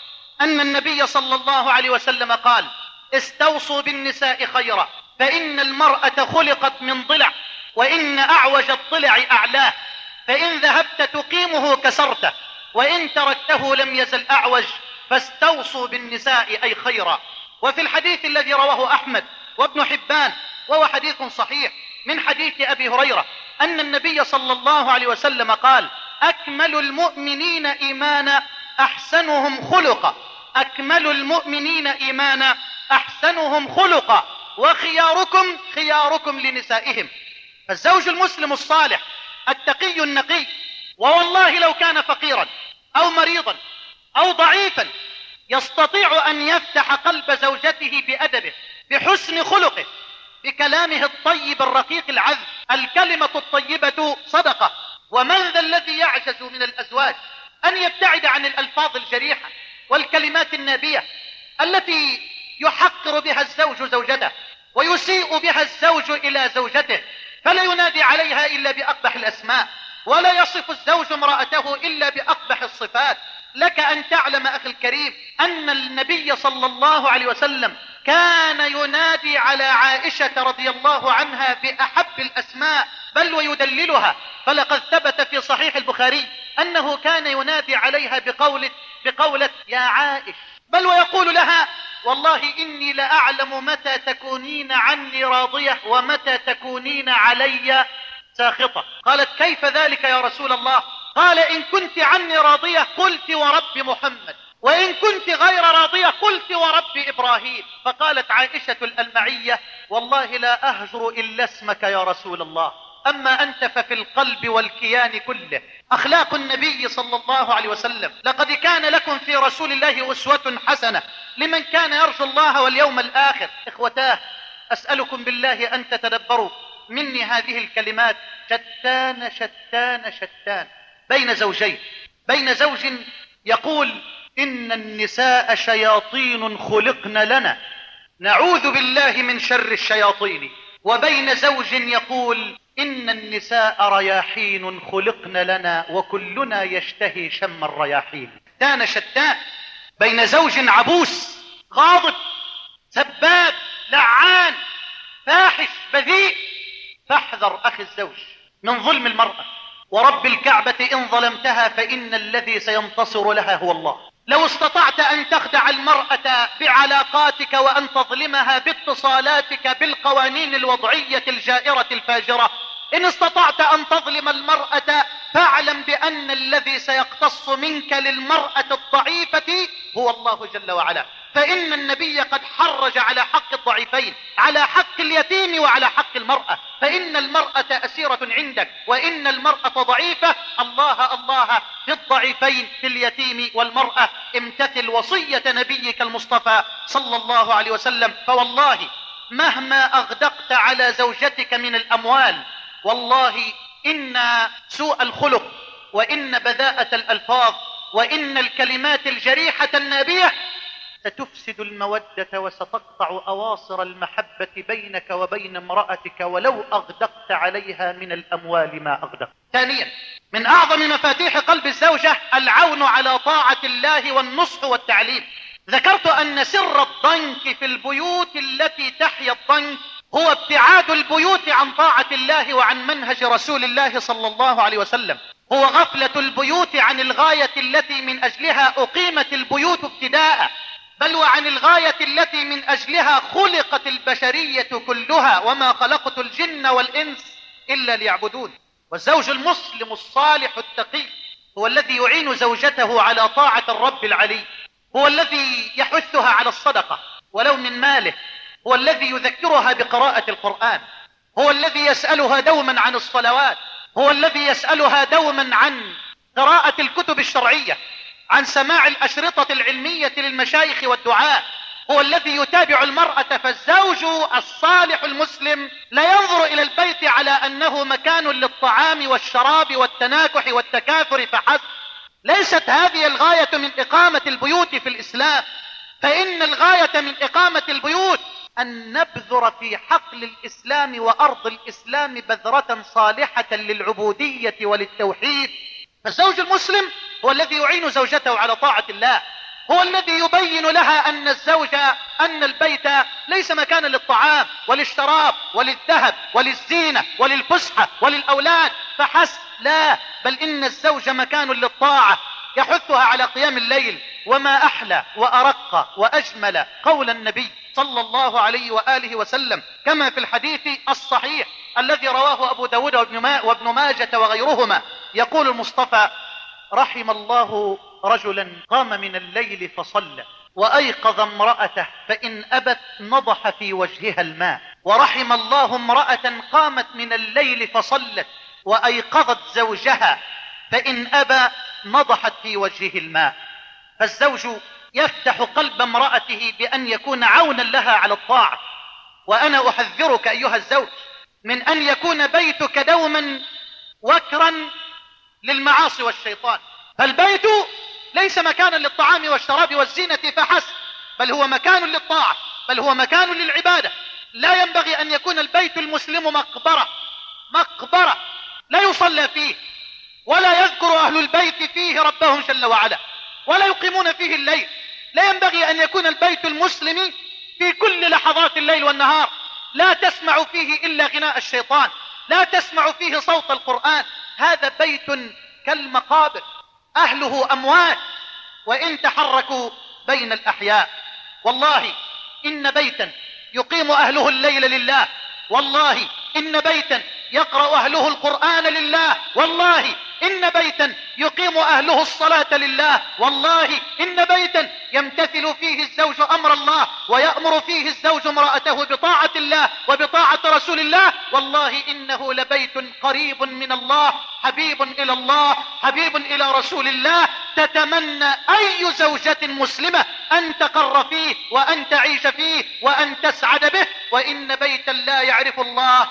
أن النبي صلى الله عليه وسلم قال: استوصوا بالنساء خيرا، فإن المرأة خلقت من ضلع، وإن أعوج الضلع أعلاه، فإن ذهبت تقيمه كسرته، وإن تركته لم يزل أعوج، فاستوصوا بالنساء أي خيرا. وفي الحديث الذي رواه أحمد وابن حبان وهو حديث صحيح من حديث أبي هريرة أن النبي صلى الله عليه وسلم قال: أكمل المؤمنين إيمانا أحسنهم خلقا، أكمل المؤمنين إيمانا أحسنهم خلقا، وخياركم خياركم لنسائهم. فالزوج المسلم الصالح التقي النقي، ووالله لو كان فقيرا أو مريضا أو ضعيفا يستطيع أن يفتح قلب زوجته بأدبه، بحسن خلقه، بكلامه الطيب الرقيق العذب. الكلمة الطيبة صدقة، ومن ذا الذي يعجز من الأزواج أن يبتعد عن الألفاظ الجريحة والكلمات النابية التي يحقر بها الزوج زوجته ويسيء بها الزوج إلى زوجته، فلا ينادي عليها إلا بأقبح الأسماء، ولا يصف الزوج امرأته إلا بأقبح الصفات. لك أن تعلم أخي الكريم أن النبي صلى الله عليه وسلم كان ينادي على عائشة رضي الله عنها بأحب الأسماء، بل ويدللها. فلقد ثبت في صحيح البخاري أنه كان ينادي عليها بقولة, بقولة يا عائش، بل ويقول لها: والله إني لأعلم متى تكونين عني راضية ومتى تكونين علي ساخطة. قالت: كيف ذلك يا رسول الله؟ قال: إن كنت عني راضية قلت ورب محمد، وإن كنت غير راضية قلت ورب إبراهيم. فقالت عائشة الألمعية: والله لا أهجر إلا اسمك يا رسول الله، أما أنت ففي القلب والكيان كله. أخلاق النبي صلى الله عليه وسلم: لقد كان لكم في رسول الله أسوة حسنة لمن كان يرجو الله واليوم الآخر. إخوتاه، أسألكم بالله أن تتدبروا مني هذه الكلمات: شتان شتان شتان بين زوجين، بين زوج يقول: إن النساء شياطين خلقن لنا نعوذ بالله من شر الشياطين، وبين زوج يقول: إن النساء رياحين خلقن لنا وكلنا يشتهي شم الرياحين. شتان شتان بين زوج عبوس غاضب سباب لعان فاحش بذيء. فاحذر أخي الزوج من ظلم المرأة، ورب الكعبة إن ظلمتها فإن الذي سينتصر لها هو الله. لو استطعت أن تخدع المرأة بعلاقاتك وأن تظلمها باتصالاتك بالقوانين الوضعية الجائرة الفاجرة، إن استطعت أن تظلم المرأة فاعلم بأن الذي سيقتص منك للمرأة الضعيفة هو الله جل وعلا. فإن النبي قد حرج على حق الضعيفين، على حق اليتيم وعلى حق المرأة، فإن المرأة أسيرة عندك وإن المرأة ضعيفة. الله الله في الضعيفين، في اليتيم والمرأة. امتثل وصية نبيك المصطفى صلى الله عليه وسلم. فوالله مهما أغدقت على زوجتك من الأموال، والله إن سوء الخلق وإن بذاءة الألفاظ وإن الكلمات الجريحة النابية ستفسد المودة وستقطع أواصر المحبة بينك وبين امرأتك ولو أغدقت عليها من الأموال ما أغدقت. ثانيا، من أعظم مفاتيح قلب الزوجة العون على طاعة الله والنصح والتعليم. ذكرت أن سر الضنك في البيوت التي تحيا الضنك هو ابتعاد البيوت عن طاعة الله وعن منهج رسول الله صلى الله عليه وسلم، هو غفلة البيوت عن الغاية التي من أجلها أقيمت البيوت ابتداء، بل وعن الغاية التي من أجلها خلقت البشرية كلها، وما خلقت الجن والإنس إلا ليعبدون. والزوج المسلم الصالح التقي هو الذي يعين زوجته على طاعة الرب العلي، هو الذي يحثها على الصدقة ولو من ماله، هو الذي يذكرها بقراءة القرآن، هو الذي يسألها دوما عن الصلوات، هو الذي يسألها دوما عن قراءة الكتب الشرعية، عن سماع الأشرطة العلمية للمشايخ والدعاء، هو الذي يتابع المرأة. فالزوج الصالح المسلم لا ينظر إلى البيت على أنه مكان للطعام والشراب والتناكح والتكاثر فحسب. ليست هذه الغاية من إقامة البيوت في الإسلام، فإن الغاية من إقامة البيوت أن نبذر في حقل الإسلام وأرض الإسلام بذرة صالحة للعبودية وللتوحيد. فالزوج المسلم هو الذي يعين زوجته على طاعة الله، هو الذي يبين لها أن الزوج أن البيت ليس مكانا للطعام وللشراب وللذهب وللزينة وللفسحة وللأولاد فحسب، لا، بل إن الزوج مكان للطاعة، يحثها على قيام الليل. وما أحلى وأرق وأجمل قول النبي صلى الله عليه وآله وسلم كما في الحديث الصحيح الذي رواه أبو داود وابن ماجة وغيرهما، يقول المصطفى: رحم الله رجلا قام من الليل فصلى وأيقظ امرأته فإن أبت نضح في وجهها الماء، ورحم الله امرأة قامت من الليل فصلت وأيقظت زوجها فإن أبى نضحت في وجهه الماء. فالزوج يفتح قلب امرأته بأن يكون عونا لها على الطاعة. وأنا أحذرك أيها الزوج من أن يكون بيتك دوما وكرا للمعاصي والشيطان. فالبيت ليس مكانا للطعام والشراب والزينة فحسب، بل هو مكان للطاعة، بل هو مكان للعبادة. لا ينبغي أن يكون البيت المسلم مقبرة مقبرة لا يصلى فيه ولا يذكر أهل البيت فيه ربهم جل وعلا ولا يقيمون فيه الليل. لا ينبغي أن يكون البيت المسلم في كل لحظات الليل والنهار لا تسمع فيه إلا غناء الشيطان، لا تسمع فيه صوت القرآن. هذا بيت كالمقابر، أهله أموات وإن تحركوا بين الأحياء. والله إن بيتا يقيم أهله الليل لله، والله إن بيتا يقرأ أهله القرآن لله، والله إن بيتا يقيم أهله الصلاة لله، والله إن بيتا يمتثل فيه الزوج أمر الله ويأمر فيه الزوج امرأته بطاعة الله وبطاعة رسول الله، والله إنه لبيت قريب من الله، حبيب إلى الله، حبيب إلى رسول الله. تتمنى أي زوجة مسلمة أن تقر فيه وأن تعيش فيه وأن تسعد به. وإن بيتا لا يعرف الله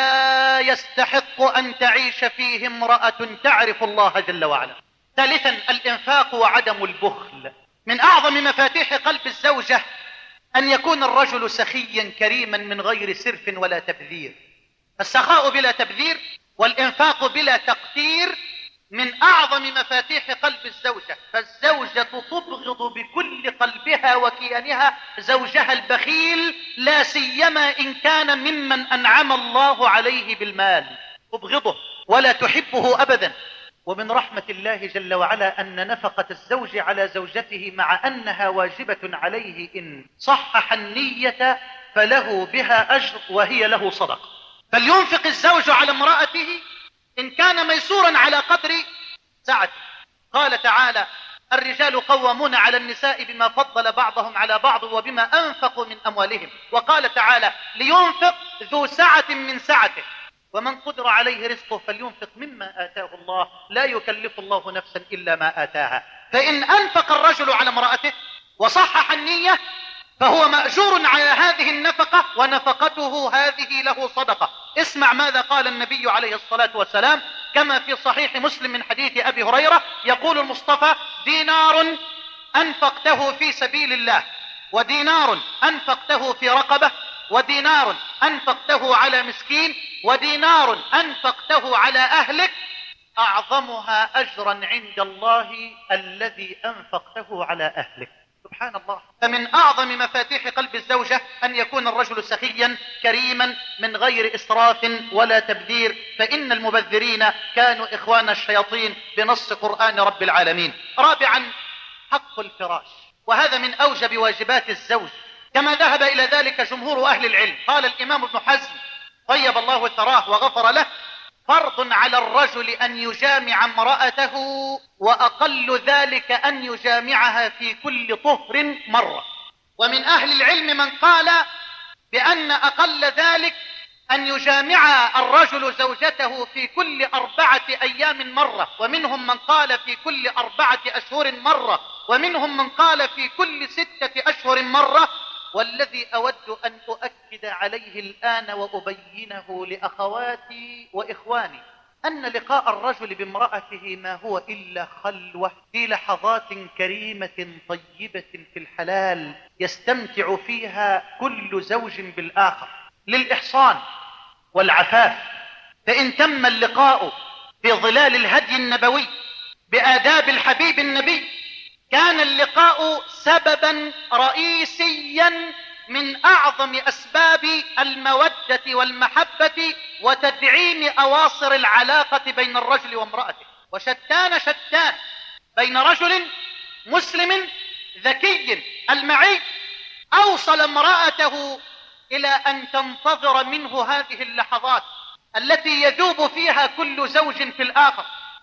لا يستحق أن تعيش فيه امرأة تعرف الله جل وعلا. ثالثا، الإنفاق وعدم البخل. من أعظم مفاتيح قلب الزوجة أن يكون الرجل سخيا كريما من غير سرف ولا تبذير. السخاء بلا تبذير والإنفاق بلا تقتير من أعظم مفاتيح قلب الزوجة. فالزوجة تبغض بكل قلبها وكيانها زوجها البخيل، لا سيما إن كان ممن أنعم الله عليه بالمال، تبغضه ولا تحبه أبدا. ومن رحمة الله جل وعلا أن نفقة الزوج على زوجته مع أنها واجبة عليه إن صحح النية فله بها أجر وهي له صدقة. فلينفق الزوج على امرأته إن كان ميسورا على قدر سعته. قال تعالى: الرجال قوامون على النساء بما فضل بعضهم على بعض وبما أنفقوا من أموالهم. وقال تعالى: لينفق ذو سعة من سعته ومن قدر عليه رزقه فلينفق مما آتاه الله لا يكلف الله نفسا إلا ما آتاها. فإن أنفق الرجل على امرأته وصحح النية فهو مأجور على هذه النفقة ونفقته هذه له صدقة. اسمع ماذا قال النبي عليه الصلاة والسلام كما في صحيح مسلم من حديث أبي هريرة، يقول المصطفى: دينار أنفقته في سبيل الله، ودينار أنفقته في رقبة، ودينار أنفقته على مسكين، ودينار أنفقته على أهلك، أعظمها أجرا عند الله الذي أنفقته على أهلك. سبحان الله. فمن أعظم مفاتيح قلب الزوجة أن يكون الرجل سخيا كريما من غير إسراف ولا تبذير، فإن المبذرين كانوا إخوان الشياطين بنص قرآن رب العالمين. رابعا، حق الفراش، وهذا من أوجب واجبات الزوج كما ذهب إلى ذلك جمهور أهل العلم. قال الإمام ابن حزم طيب الله ثراه وغفر له: فرض على الرجل أن يجامع امرأته، وأقل ذلك أن يجامعها في كل طهر مرة. ومن أهل العلم من قال بأن أقل ذلك أن يجامع الرجل زوجته في كل أربعة أيام مرة، ومنهم من قال في كل أربعة أشهر مرة، ومنهم من قال في كل ستة أشهر مرة. والذي أود أن أؤكد عليه الآن وأبينه لأخواتي وإخواني أن لقاء الرجل بامرأته ما هو إلا خلوة في لحظات كريمة طيبة في الحلال يستمتع فيها كل زوج بالآخر للإحصان والعفاف. فإن تم اللقاء في ظلال الهدي النبوي بآداب الحبيب النبي كان اللقاء سببا رئيسيا من أعظم أسباب المودة والمحبة وتدعيم أواصر العلاقة بين الرجل وامرأته. وشتان شتان بين رجل مسلم ذكي المعي أوصل امرأته إلى أن تنتظر منه هذه اللحظات التي يذوب فيها كل زوج في الآخر،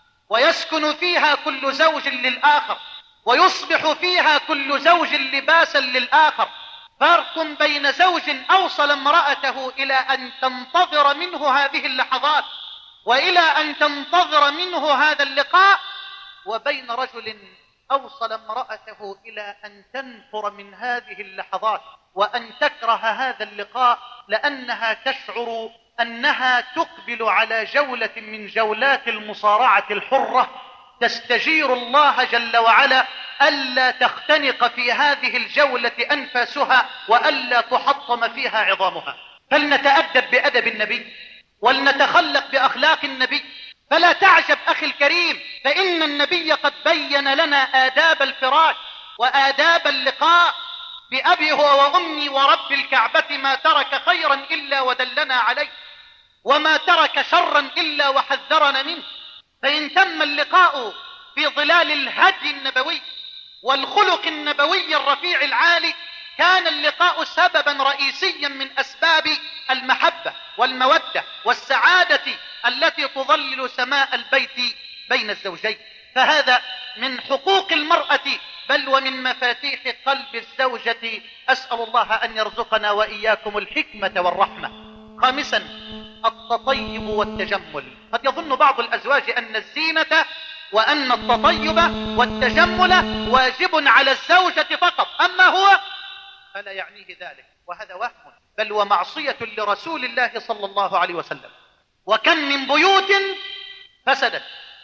ويسكن فيها كل زوج للآخر، ويصبح فيها كل زوج لباسا للآخر. فرق بين زوج أوصل امرأته إلى أن تنتظر منه هذه اللحظات وإلى أن تنتظر منه هذا اللقاء، وبين رجل أوصل امرأته إلى أن تنفر من هذه اللحظات وأن تكره هذا اللقاء لأنها تشعر أنها تقبل على جولة من جولات المصارعة الحرة تستجير الله جل وعلا ألا تختنق في هذه الجولة أنفاسها وألا تحطم فيها عظامها. فلنتأدب بأدب النبي ولنتخلق بأخلاق النبي. فلا تعجب أخي الكريم، فإن النبي قد بين لنا آداب الفراش وآداب اللقاء. بأبي هو وأمي ورب الكعبة ما ترك خيرا إلا ودلنا عليه، وما ترك شرا إلا وحذرنا منه. فإن تم اللقاء في ظلال الهدي النبوي والخلق النبوي الرفيع العالي كان اللقاء سببا رئيسيا من أسباب المحبة والمودة والسعادة التي تظلل سماء البيت بين الزوجين. فهذا من حقوق المرأة بل ومن مفاتيح قلب الزوجة. أسأل الله أن يرزقنا وإياكم الحكمة والرحمة. خامسا، التطيب والتجمل. قد يظن بعض الأزواج أن الزينة وأن التطيب والتجمل واجب على الزوجة فقط، أما هو فلا يعنيه ذلك، وهذا وهم بل ومعصية لرسول الله صلى الله عليه وسلم. وكم من بيوت فسدت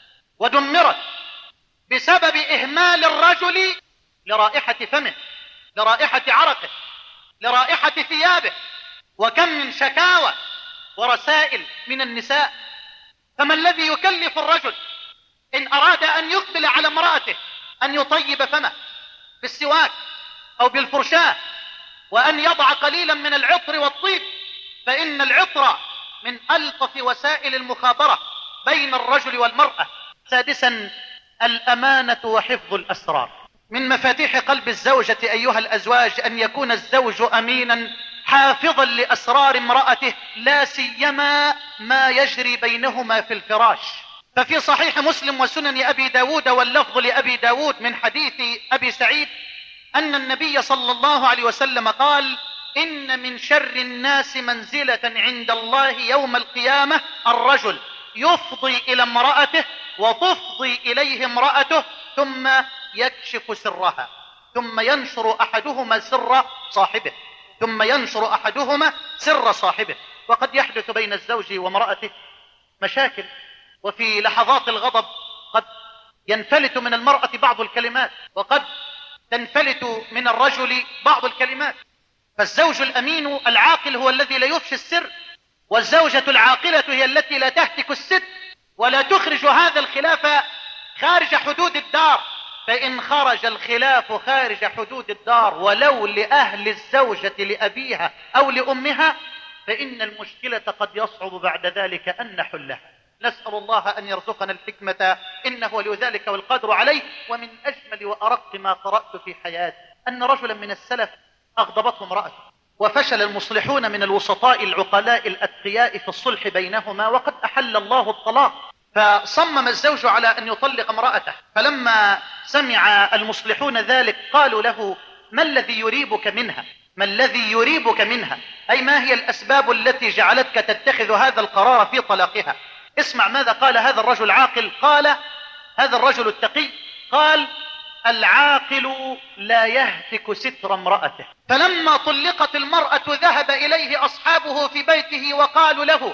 ودمرت بسبب إهمال الرجل لرائحة فمه، لرائحة عرقه، لرائحة ثيابه. وكم من شكاوى ورسائل من النساء. فما الذي يكلف الرجل إن أراد أن يقبل على امرأته أن يطيب فمه بالسواك أو بالفرشاة، وأن يضع قليلا من العطر والطيب، فإن العطر من ألطف وسائل المخابرة بين الرجل والمرأة. سادسا الأمانة وحفظ الأسرار. من مفاتيح قلب الزوجة أيها الأزواج أن يكون الزوج أمينا حافظا لأسرار امرأته، لا سيما ما يجري بينهما في الفراش. ففي صحيح مسلم وسنن أبي داود واللفظ لأبي داود من حديث أبي سعيد أن النبي صلى الله عليه وسلم قال: إن من شر الناس منزلة عند الله يوم القيامة الرجل يفضي إلى امرأته وتفضي إليه امرأته ثم يكشف سرها، ثم ينشر أحدهما سر صاحبه ثم ينشر أحدهما سر صاحبه. وقد يحدث بين الزوج وامرأته مشاكل، وفي لحظات الغضب قد ينفلت من المرأة بعض الكلمات، وقد تنفلت من الرجل بعض الكلمات. فالزوج الأمين العاقل هو الذي لا يفشي السر، والزوجة العاقلة هي التي لا تهتك الست ولا تخرج هذا الخلاف خارج حدود الدار. فإن خرج الخلاف خارج حدود الدار ولو لأهل الزوجة لأبيها أو لأمها فإن المشكلة قد يصعب بعد ذلك أن نحلها. نسأل الله أن يرزقنا الحكمة إنه ولي ذلك والقدر عليه. ومن أجمل وأرق ما قرأت في حياتي أن رجلا من السلف أغضبته امرأته، وفشل المصلحون من الوسطاء العقلاء الأتقياء في الصلح بينهما، وقد أحل الله الطلاق. فصمم الزوج على أن يطلق امرأته، فلما سمع المصلحون ذلك قالوا له: ما الذي يريبك منها؟ ما الذي يريبك منها؟ أي ما هي الأسباب التي جعلتك تتخذ هذا القرار في طلاقها؟ اسمع ماذا قال هذا الرجل العاقل. قال هذا الرجل التقي قال: العاقل لا يهتك ستر امرأته. فلما طلقت المرأة ذهب إليه أصحابه في بيته وقالوا له: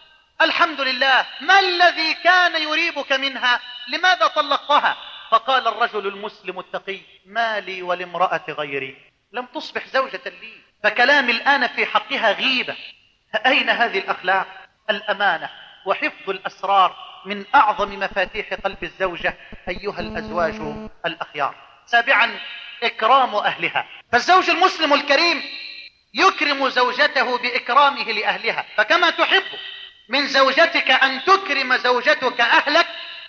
الحمد لله، ما الذي كان يريبك منها؟ لماذا طلقتها؟ فقال الرجل المسلم التقي: ما لي ولامرأة غيري، لم تصبح زوجة لي، فكلامي الآن في حقها غيبة. أين هذه الأخلاق؟ الأمانة وحفظ الأسرار من أعظم مفاتيح قلب الزوجة أيها الأزواج الأخيار. سابعا إكرام أهلها. فالزوج المسلم الكريم يكرم زوجته بإكرامه لأهلها، فكما تحب من زوجتك أن تكرم زوجتك أهلك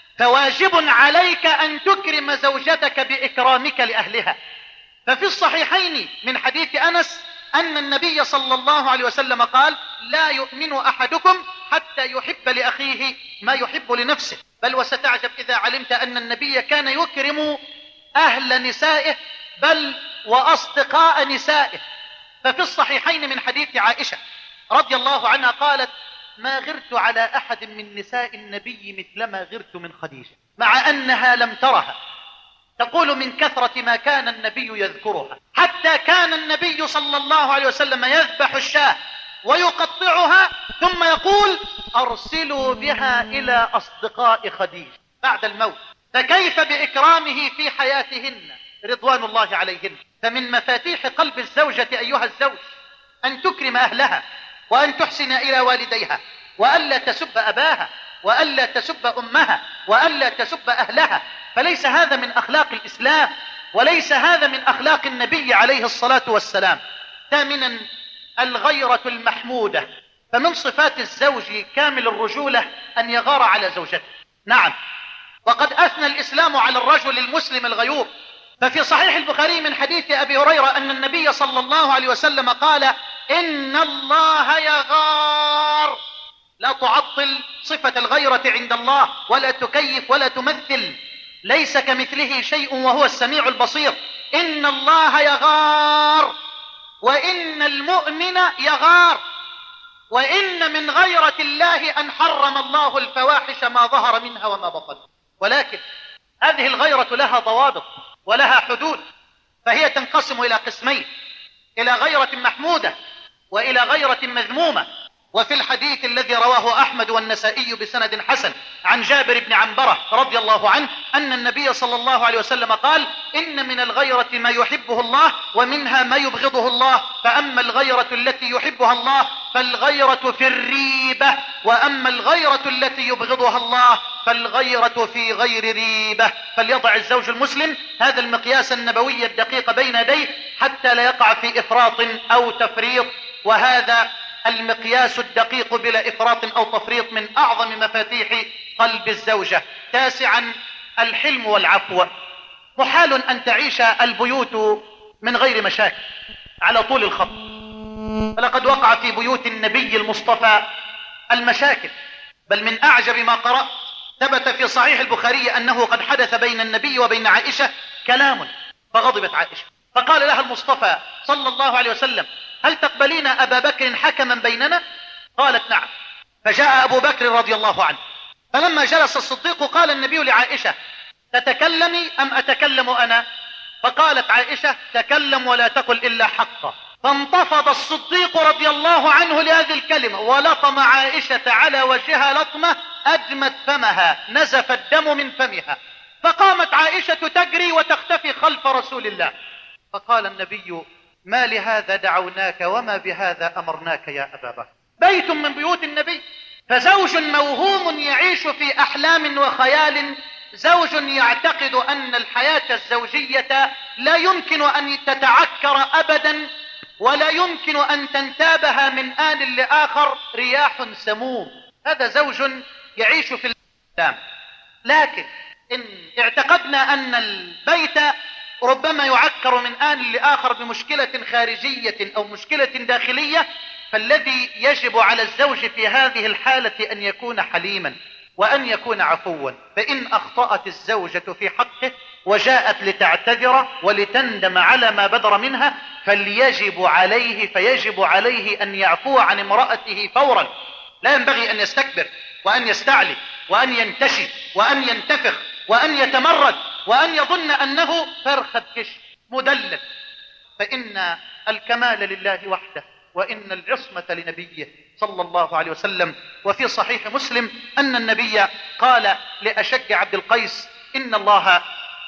فواجب عليك أن تكرم زوجتك بإكرامك لأهلها. ففي الصحيحين من حديث أنس أن النبي صلى الله عليه وسلم قال: لا يؤمن أحدكم حتى يحب لأخيه ما يحب لنفسه. بل وستعجب إذا علمت أن النبي كان يكرم أهل نسائه بل وأصدقاء نسائه. ففي الصحيحين من حديث عائشة رضي الله عنها قالت: ما غرت على أحد من نساء النبي مثلما غرت من خديجة، مع أنها لم ترها. تقول: من كثرة ما كان النبي يذكرها، حتى كان النبي صلى الله عليه وسلم يذبح الشاة ويقطعها ثم يقول: أرسلوا بها إلى أصدقاء خديجة بعد الموت. فكيف بإكرامه في حياتهن رضوان الله عليهن؟ فمن مفاتيح قلب الزوجة أيها الزوج أن تكرم أهلها، وأن تحسن إلى والديها، وألا تسب أباها، وألا تسب أمها، وألا تسب أهلها. فليس هذا من أخلاق الإسلام، وليس هذا من أخلاق النبي عليه الصلاة والسلام. ثامنا الغيرة المحمودة. فمن صفات الزوج كامل الرجولة أن يغار على زوجته. نعم، وقد أثنى الإسلام على الرجل المسلم الغيور. ففي صحيح البخاري من حديث أبي هريرة أن النبي صلى الله عليه وسلم قال: إن الله يغار. لا تعطل صفة الغيرة عند الله، ولا تكيف ولا تمثل، ليس كمثله شيء وهو السميع البصير. إن الله يغار، وإن المؤمن يغار، وإن من غيرة الله أن حرم الله الفواحش ما ظهر منها وما بطن. ولكن هذه الغيرة لها ضوابط ولها حدود، فهي تنقسم إلى قسمين: إلى غيرة محمودة وإلى غيرة مذمومة. وفي الحديث الذي رواه أحمد والنسائي بسند حسن عن جابر بن عنبرة رضي الله عنه أن النبي صلى الله عليه وسلم قال: إن من الغيرة ما يحبه الله ومنها ما يبغضه الله، فأما الغيرة التي يحبها الله فالغيرة في الريبة، وأما الغيرة التي يبغضها الله فالغيرة في غير ريبة. فليضع الزوج المسلم هذا المقياس النبوي الدقيق بين يديه حتى لا يقع في إفراط أو تفريط، وهذا المقياس الدقيق بلا إفراط أو تفريط من أعظم مفاتيح قلب الزوجة. تاسعا الحلم والعفو. محال أن تعيش البيوت من غير مشاكل على طول الخط، فلقد وقع في بيوت النبي المصطفى المشاكل. بل من أعجب ما قرأت ثبت في صحيح البخاري أنه قد حدث بين النبي وبين عائشة كلام، فغضبت عائشة فقال لها المصطفى صلى الله عليه وسلم: هل تقبلين أبا بكر حكما بيننا؟ قالت: نعم. فجاء أبو بكر رضي الله عنه، فلما جلس الصديق قال النبي لعائشة: تتكلمي أم أتكلم أنا؟ فقالت عائشة: تكلم ولا تقل إلا حقا. فانتفض الصديق رضي الله عنه لهذه الكلمة ولطم عائشة على وجهها لطمة أدمت فمها، نزف الدم من فمها، فقامت عائشة تجري وتختفي خلف رسول الله. فقال النبي: ما لهذا دعوناك وما بهذا أمرناك يا أبا بكر. بيت من بيوت النبي، فزوج موهوم يعيش في أحلام وخيال، زوج يعتقد أن الحياة الزوجية لا يمكن أن تتعكر أبدا ولا يمكن أن تنتابها من آن لآخر رياح سموم. هذا زوج يعيش في الأحلام. لكن إن اعتقدنا أن البيت ربما يعكر من آن لآخر بمشكلة خارجية أو مشكلة داخلية، فالذي يجب على الزوج في هذه الحالة أن يكون حليما وأن يكون عفوا. فإن أخطأت الزوجة في حقه وجاءت لتعتذر ولتندم على ما بدر منها فليجب عليه فيجب عليه أن يعفو عن امرأته فورا. لا ينبغي أن يستكبر وأن يستعلي وأن ينتشي وأن ينتفخ وأن يتمرد وأن يظن أنه فرخة كش مدلل. فإن الكمال لله وحده، وإن العصمة لنبيه صلى الله عليه وسلم. وفي صحيح مسلم أن النبي قال لأشج عبد القيس: إن الله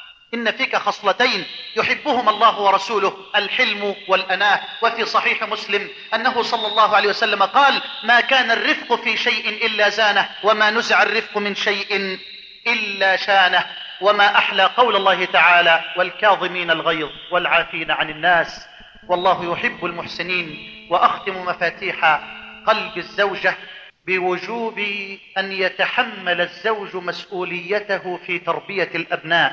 إن فيك خصلتين يحبهما الله ورسوله، الحلم والأناة. وفي صحيح مسلم أنه صلى الله عليه وسلم قال: ما كان الرفق في شيء إلا زانه، وما نزع الرفق من شيء إلا شانه. وما أحلى قول الله تعالى: والكاظمين الغيظ والعافين عن الناس والله يحب المحسنين. وأختم مفاتيح قلب الزوجة بوجوب أن يتحمل الزوج مسؤوليته في تربية الأبناء.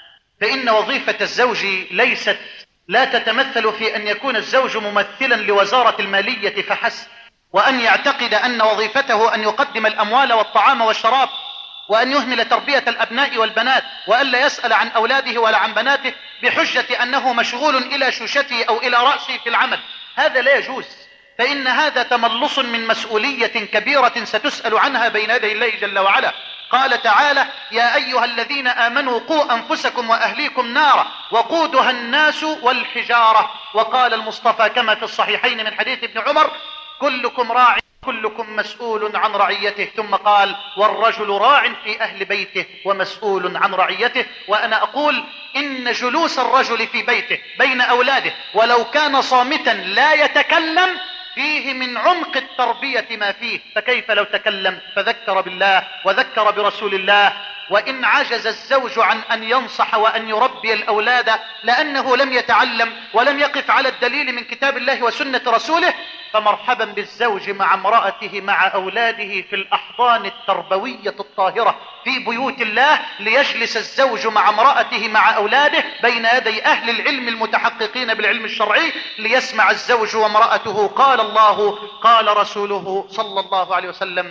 فإن وظيفة الزوج ليست لا تتمثل في أن يكون الزوج ممثلا لوزارة المالية فحسب، وأن يعتقد أن وظيفته أن يقدم الأموال والطعام والشراب، وأن يهمل تربية الأبناء والبنات، وألا يسأل عن أولاده ولا عن بناته بحجة أنه مشغول إلى شوشته أو إلى رأسه في العمل. هذا لا يجوز، فإن هذا تملص من مسؤولية كبيرة ستسأل عنها بين يدي الله جل وعلا. قال تعالى: يا أيها الذين آمنوا قوا أنفسكم وأهليكم نارا وقودها الناس والحجارة. وقال المصطفى كما في الصحيحين من حديث ابن عمر: كلكم راع كلكم مسؤول عن رعيته. ثم قال: والرجل راع في أهل بيته ومسؤول عن رعيته. وأنا أقول إن جلوس الرجل في بيته بين أولاده ولو كان صامتا لا يتكلم فيه من عمق التربية ما فيه، فكيف لو تكلم فذكر بالله وذكر برسول الله. وإن عجز الزوج عن أن ينصح وأن يربي الأولاد لأنه لم يتعلم ولم يقف على الدليل من كتاب الله وسنة رسوله، فمرحبا بالزوج مع امرأته مع أولاده في الأحضان التربوية الطاهرة في بيوت الله، ليجلس الزوج مع امرأته مع أولاده بين يدي أهل العلم المتحققين بالعلم الشرعي، ليسمع الزوج وامرأته قال الله قال رسوله صلى الله عليه وسلم.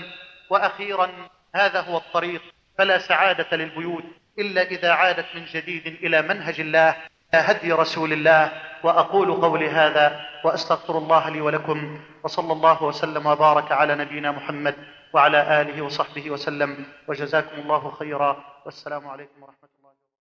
وأخيرا هذا هو الطريق، فلا سعادة للبيوت إلا إذا عادت من جديد إلى منهج الله هدي رسول الله. وأقول قولي هذا وأستغفر الله لي ولكم، وصلى الله وسلم وبارك على نبينا محمد وعلى آله وصحبه وسلم، وجزاكم الله خيرا، والسلام عليكم ورحمة الله.